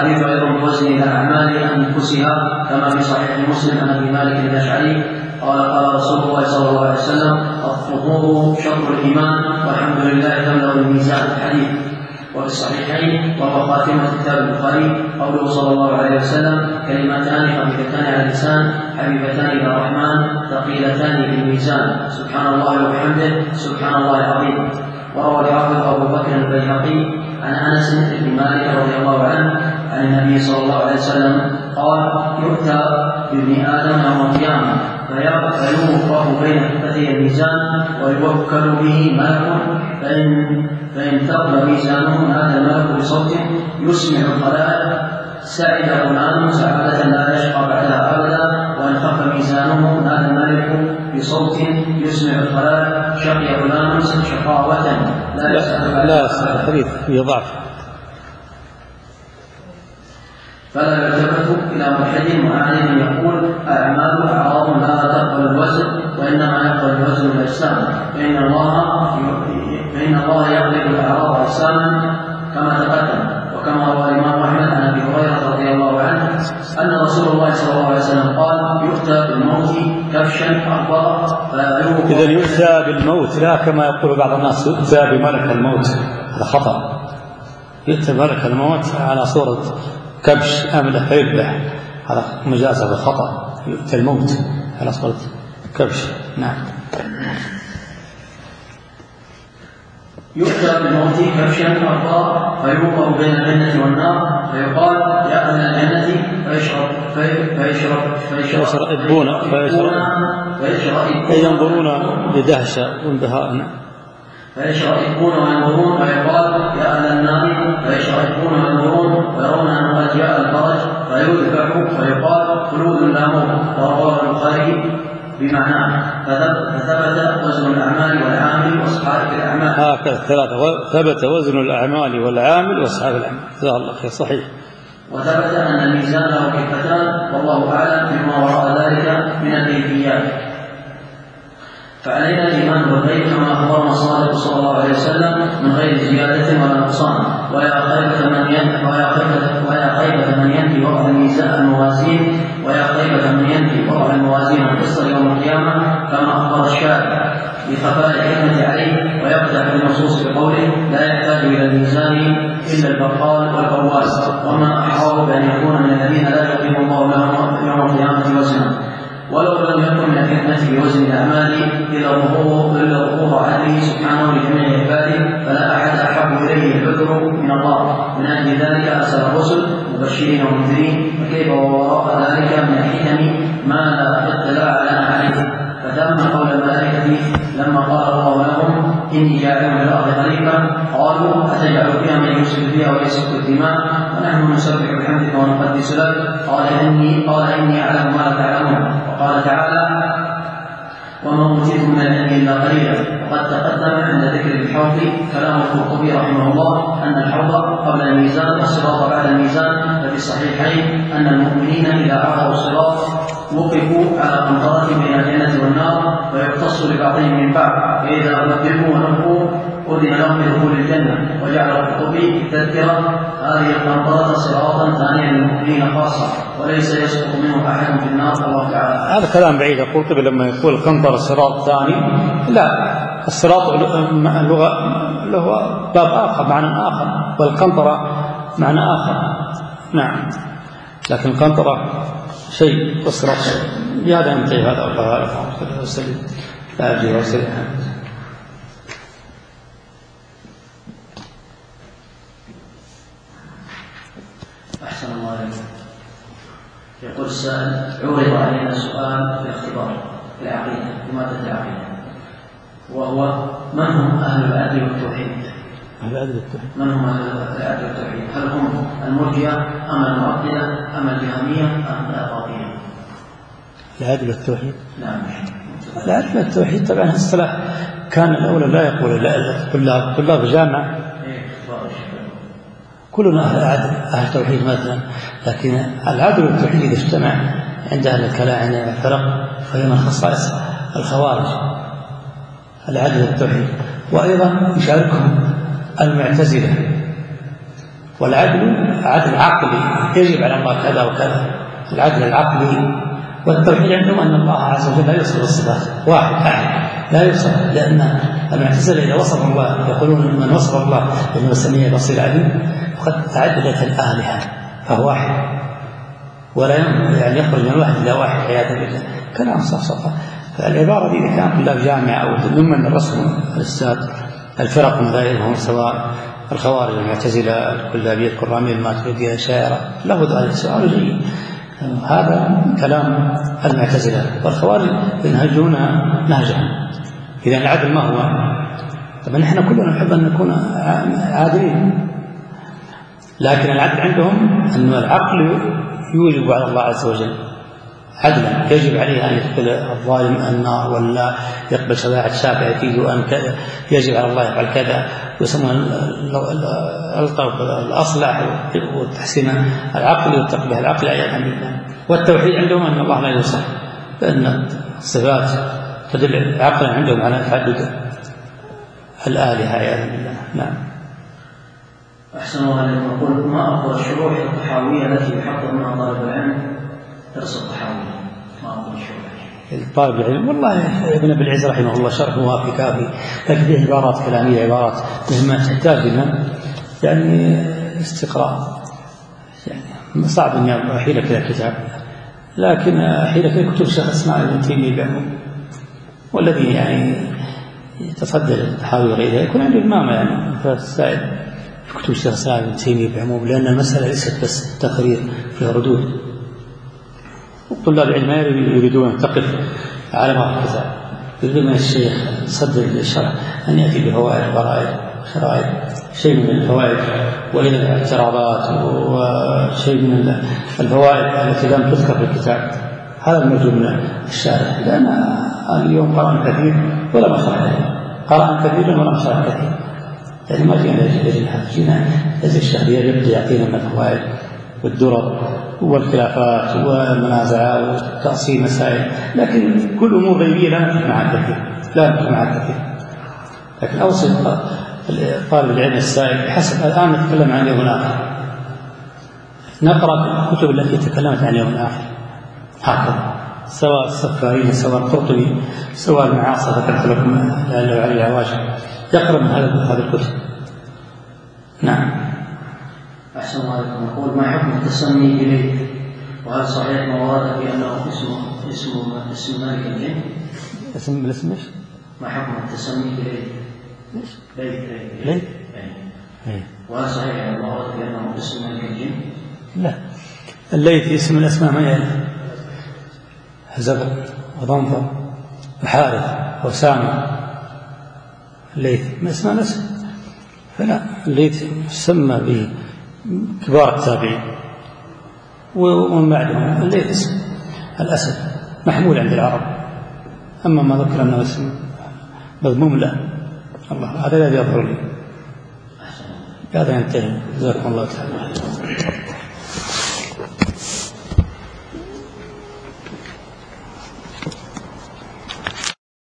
والحديث أيضا بوزن الأعمال أنفسها كما في صحيح مسلم عن أبي مالك الأشعري قال قال رسول الله صلى الله عليه وسلم الطهور شطر الإيمان والحمد لله تملأ الميزان. الحديث. وفي الصحيحين وهو خاتمة كتاب البخاري قوله صلى الله عليه وسلم كلمتان خفيفتان على اللسان حبيبتان إلى الرحمن ثقيلتان في الميزان سبحان الله وبحمده سبحان الله العظيم. وروى الحافظ أبو بكر البيهقي عن أنس بن مالك رضي الله عنه عن النبي صلى الله عليه وسلم قال يؤتى بابن آدم يوم القيامة فيوقف بين كفتي الميزان ويوكل به ملك فإن, فإن ثقل ميزانه نادى الملك بصوت يسمع الخلائق سعد فلان سعادة لا يشقى بعدها أبدا وإن خف ميزانه نادى الملك بصوت يسمع الخلائق شقي فلان شقاوة لا يسأل لا الحديث في ضعف. فلا يلتفت إلى ملحد معاند يقول أعمال أعراض لا تقبل الوزن وإنما يقبل الوزن الأجسام فإن الله فإن الله يقبل الأعراض أجساما كما تقدم. وكما روى الإمام أحمد عن أبي هريرة رضي الله عنه أن رسول الله صلى الله عليه وسلم قال يؤتى بالموت كبشا أخضر إذا يؤتى بالموت لا كما يقول بعض الناس يؤتى بملك الموت، هذا خطأ. يؤتى بملك الموت على صورة كبش أملة فيذبح، هذا مجازة بالخطأ. يؤتى الموت على صورة كبش. نعم. يؤتى بالموت كبشا أخضر فيوقف بين الجنة والنار فيقال يا أهل الجنة فيشرب فيشرب فيشربون فينظرون بدهشة وانبهاء فيشربون وينظرون فيقال يا أهل النار فيشربون وينظرون ويرون أن قد جاء الفرج فيذبح فيقال خلود لا موت. ورواه البخاري بمعناه. فثبت وزن الأعمال والعامل وأصحاب الأعمال. هكذا ثلاثة، ثبت وزن الأعمال والعامل وأصحاب الأعمال. جزاه الله خير. صحيح. وثبت أن الميزان له كفتان والله أعلم بما وراء ذلك من الكيفيات. فعلينا الإيمان بالغيب كما أخبرنا الصادق صلى الله عليه وسلم من غير زيادة ولا نقصان. ويا خيبة من ينفي ويا خيبة من ينفي وضع الميزان الموازين ويا خيبة من ينفي وضع الموازين القسط يوم القيامة كما أخبر الشارع بخفاء الحكمة عليه ويفتح بالنصوص بقوله لا يحتاج إلى الميزان إلا البقال والبواز وما أحرار بأن يكون من الذين لا يقيم الله لهم يوم القيامة وزنا. ولو لم يكن من الحكمة بوزن الأعمال إلا ظهور عدله سبحانه لجميع عباده فلا أحد أحب إليه العذر من الله. من أجل ذلك أرسل الرسل مبشرين ومنذرين فكيف وراء ذلك من الحكم ما لا اطلاع لنا عليه. فتم قول الملائكة لما قال الله لهم إني جاعل في الأرض خليفة قالوا أتجعل فيها من يفسد فيها ويسفك الدماء ونحن نسبح بحمدك ونقدس لك قال إني قال إني أعلم ما لا تعلمون. وقال تعالى وما أوتيتم من العلم إلا قليلا. وقد تقدم عند ذكر الحوض كلام القرطبي رحمه الله أن الحوض قبل الميزان والصراط بعد الميزان. ففي الصحيحين أن المؤمنين إذا عبروا الصراط وقفوا على قنطرة بين الجنة والنار فيقتص لبعضهم من بعض فإذا ربكوا ونقوا أذن لهم بدخول الجنة. وجعل القرطبي التذكرة هذه القنطرة صراطا ثانيا للمؤمنين خاصة وليس يسقط منه أحد في النار. الله تعالى. هذا كلام بعيد. القرطبي لما يقول قنطرة صراط ثاني لا، الصراط اللغة له باب آخر معنى آخر والقنطرة معنى آخر. نعم، لكن القنطرة شيء والصراط شيء. بهذا ينتهي هذا. الله أعلم وسلم. لا أجي وسلم. أحسن الله عليك. يقول السائل عرض علينا سؤال في الاختبار في العقيدة في مادة العقيدة وهو من هم أهل العدل والتوحيد؟ أهل العدل والتوحيد من هم أهل العدل والتوحيد؟ هل هم المرجئة أم المعطلة أم الجهمية أم الأطاطية؟ العدل والتوحيد. نعم. العدل والتوحيد طبعا الصلاح كان الأولى لا يقول لا طلاب طلاب جامعة كلنا أهل عدل أهل توحيد مثلا، لكن العدل والتوحيد إذا اجتمع عند أهل الكلام عند الفرق فهي من خصائص الخوارج العدل والتوحيد. وأيضا يشاركهم المعتزلة والعدل عدل عقلي، يجب على الله كذا وكذا، العدل العقلي. والتوحيد عندهم أن الله عز وجل لا يوصف بالصفات، واحد أحد لا يوصف، لأن المعتزلة إذا وصف الله يقولون من وصف الله بأنه السميع البصير العليم فقد تعددت الآلهة فهو واحد، ولا يعني يخرج من واحد إلى واحد عياذا بالله، كلام صفصفة. فالعبارة دي إذا كانت لا جامعة أو ضمن الرسم الأستاذ الفرق مذاهبهم سواء الخوارج المعتزلة الكلابية الكرامية الماتريدية الشاعرة له هذا السؤال جيد. هذا كلام المعتزلة، والخوارج ينهجون نهجهم. إذا العدل ما هو؟ طبعا نحن كلنا نحب أن نكون عادلين، لكن العدل عندهم أن العقل يوجب على الله عز وجل عدلا، يجب عليه أن يدخل الظالم النار ولا يقبل شفاعة شافع فيه، وأن يجب على الله يفعل كذا، ويسمون الطرف الأصلح والتحسين العقل والتقبيح العقل عياذا بالله. والتوحيد عندهم أن الله لا يوصف، لأن الصفات تدل عقلا عندهم على تعدد الآلهة عياذا بالله. نعم. أحسن الله عليكم. يقول ما أفضل الشروح الطحاوية التي يحقق منها طالب العلم درس الطحاوية؟ ما أفضل الشروح طالب العلم؟ والله ابن أبي العز رحمه الله شرح موافي كافي، لكن فيه عبارات كلامية، عبارات مهمة تحتاج لنا يعني استقراء، يعني صعب أن أحيلك إلى كتاب، لكن أحيلك إلى كتب الشيخ إسماعيل بن تيمية بعموم، والذي يعني يتصدر الطحاوي وغيره يكون عنده إمامة يعني فالسائل في كتب الشيخ إسماعيل بن تيمية بعموم، لأن المسألة ليست بس تقرير فيها ردود، وطلاب العلم يريدون أن تقف على مر الكتاب، يريدون من الشيخ صدر الشرح أن يأتي بفوائد ورائد شرائد، شيء من الفوائد وإلى الاعتراضات وشيء من الفوائد التي لم تذكر في الكتاب. هذا الموجود من الشارع، لأن اليوم قرأنا كثير ولا مشرح كثير، قرأنا كثيرا ولا مشرح كثير، يعني ما جينا لجل هذا، جينا لجل الشهرية يبدأ يعطينا من الفوائد والدرر والخلافات والمنازعات وتأصيل مسائل، لكن كل أمور غيبية لا نتفق مع الكثير، لا نتفق مع الكثير. لكن أوصل طالب العلم السائل بحسب، الآن نتكلم عن يوم الآخر، نقرأ الكتب التي تكلمت عن يوم الآخر هكذا، سواء السفارين سواء القرطبي سواء المعاصر ذكرت لكم لعله علي العواشر، يقرأ من هذه الكتب. نعم. أحسن الله عليكم. يقول ما حكم التسمي بليث؟ وهل صحيح ما ورد في أنه اسم اسم اسم مالك الجن؟ اسم بالاسم ايش؟ ما حكم التسمي بليث؟ ليش؟ ليث ليث؟ ليث. وهل صحيح ما ورد في أنه اسم مالك الجن؟ لا، الليث اسم الأسماء ما يعني زبر وضنفر وحارث وسامي، الليث ما اسمه الاسم، فلا، الليث سمى به كبار التابعين ومن بعدهم، الليث اسم الأسد محمول عند العرب، أما ما ذكر أنه اسم مذموم لا، الله هذا الذي يظهر لي. هذا ينتهي. جزاكم الله تعالى.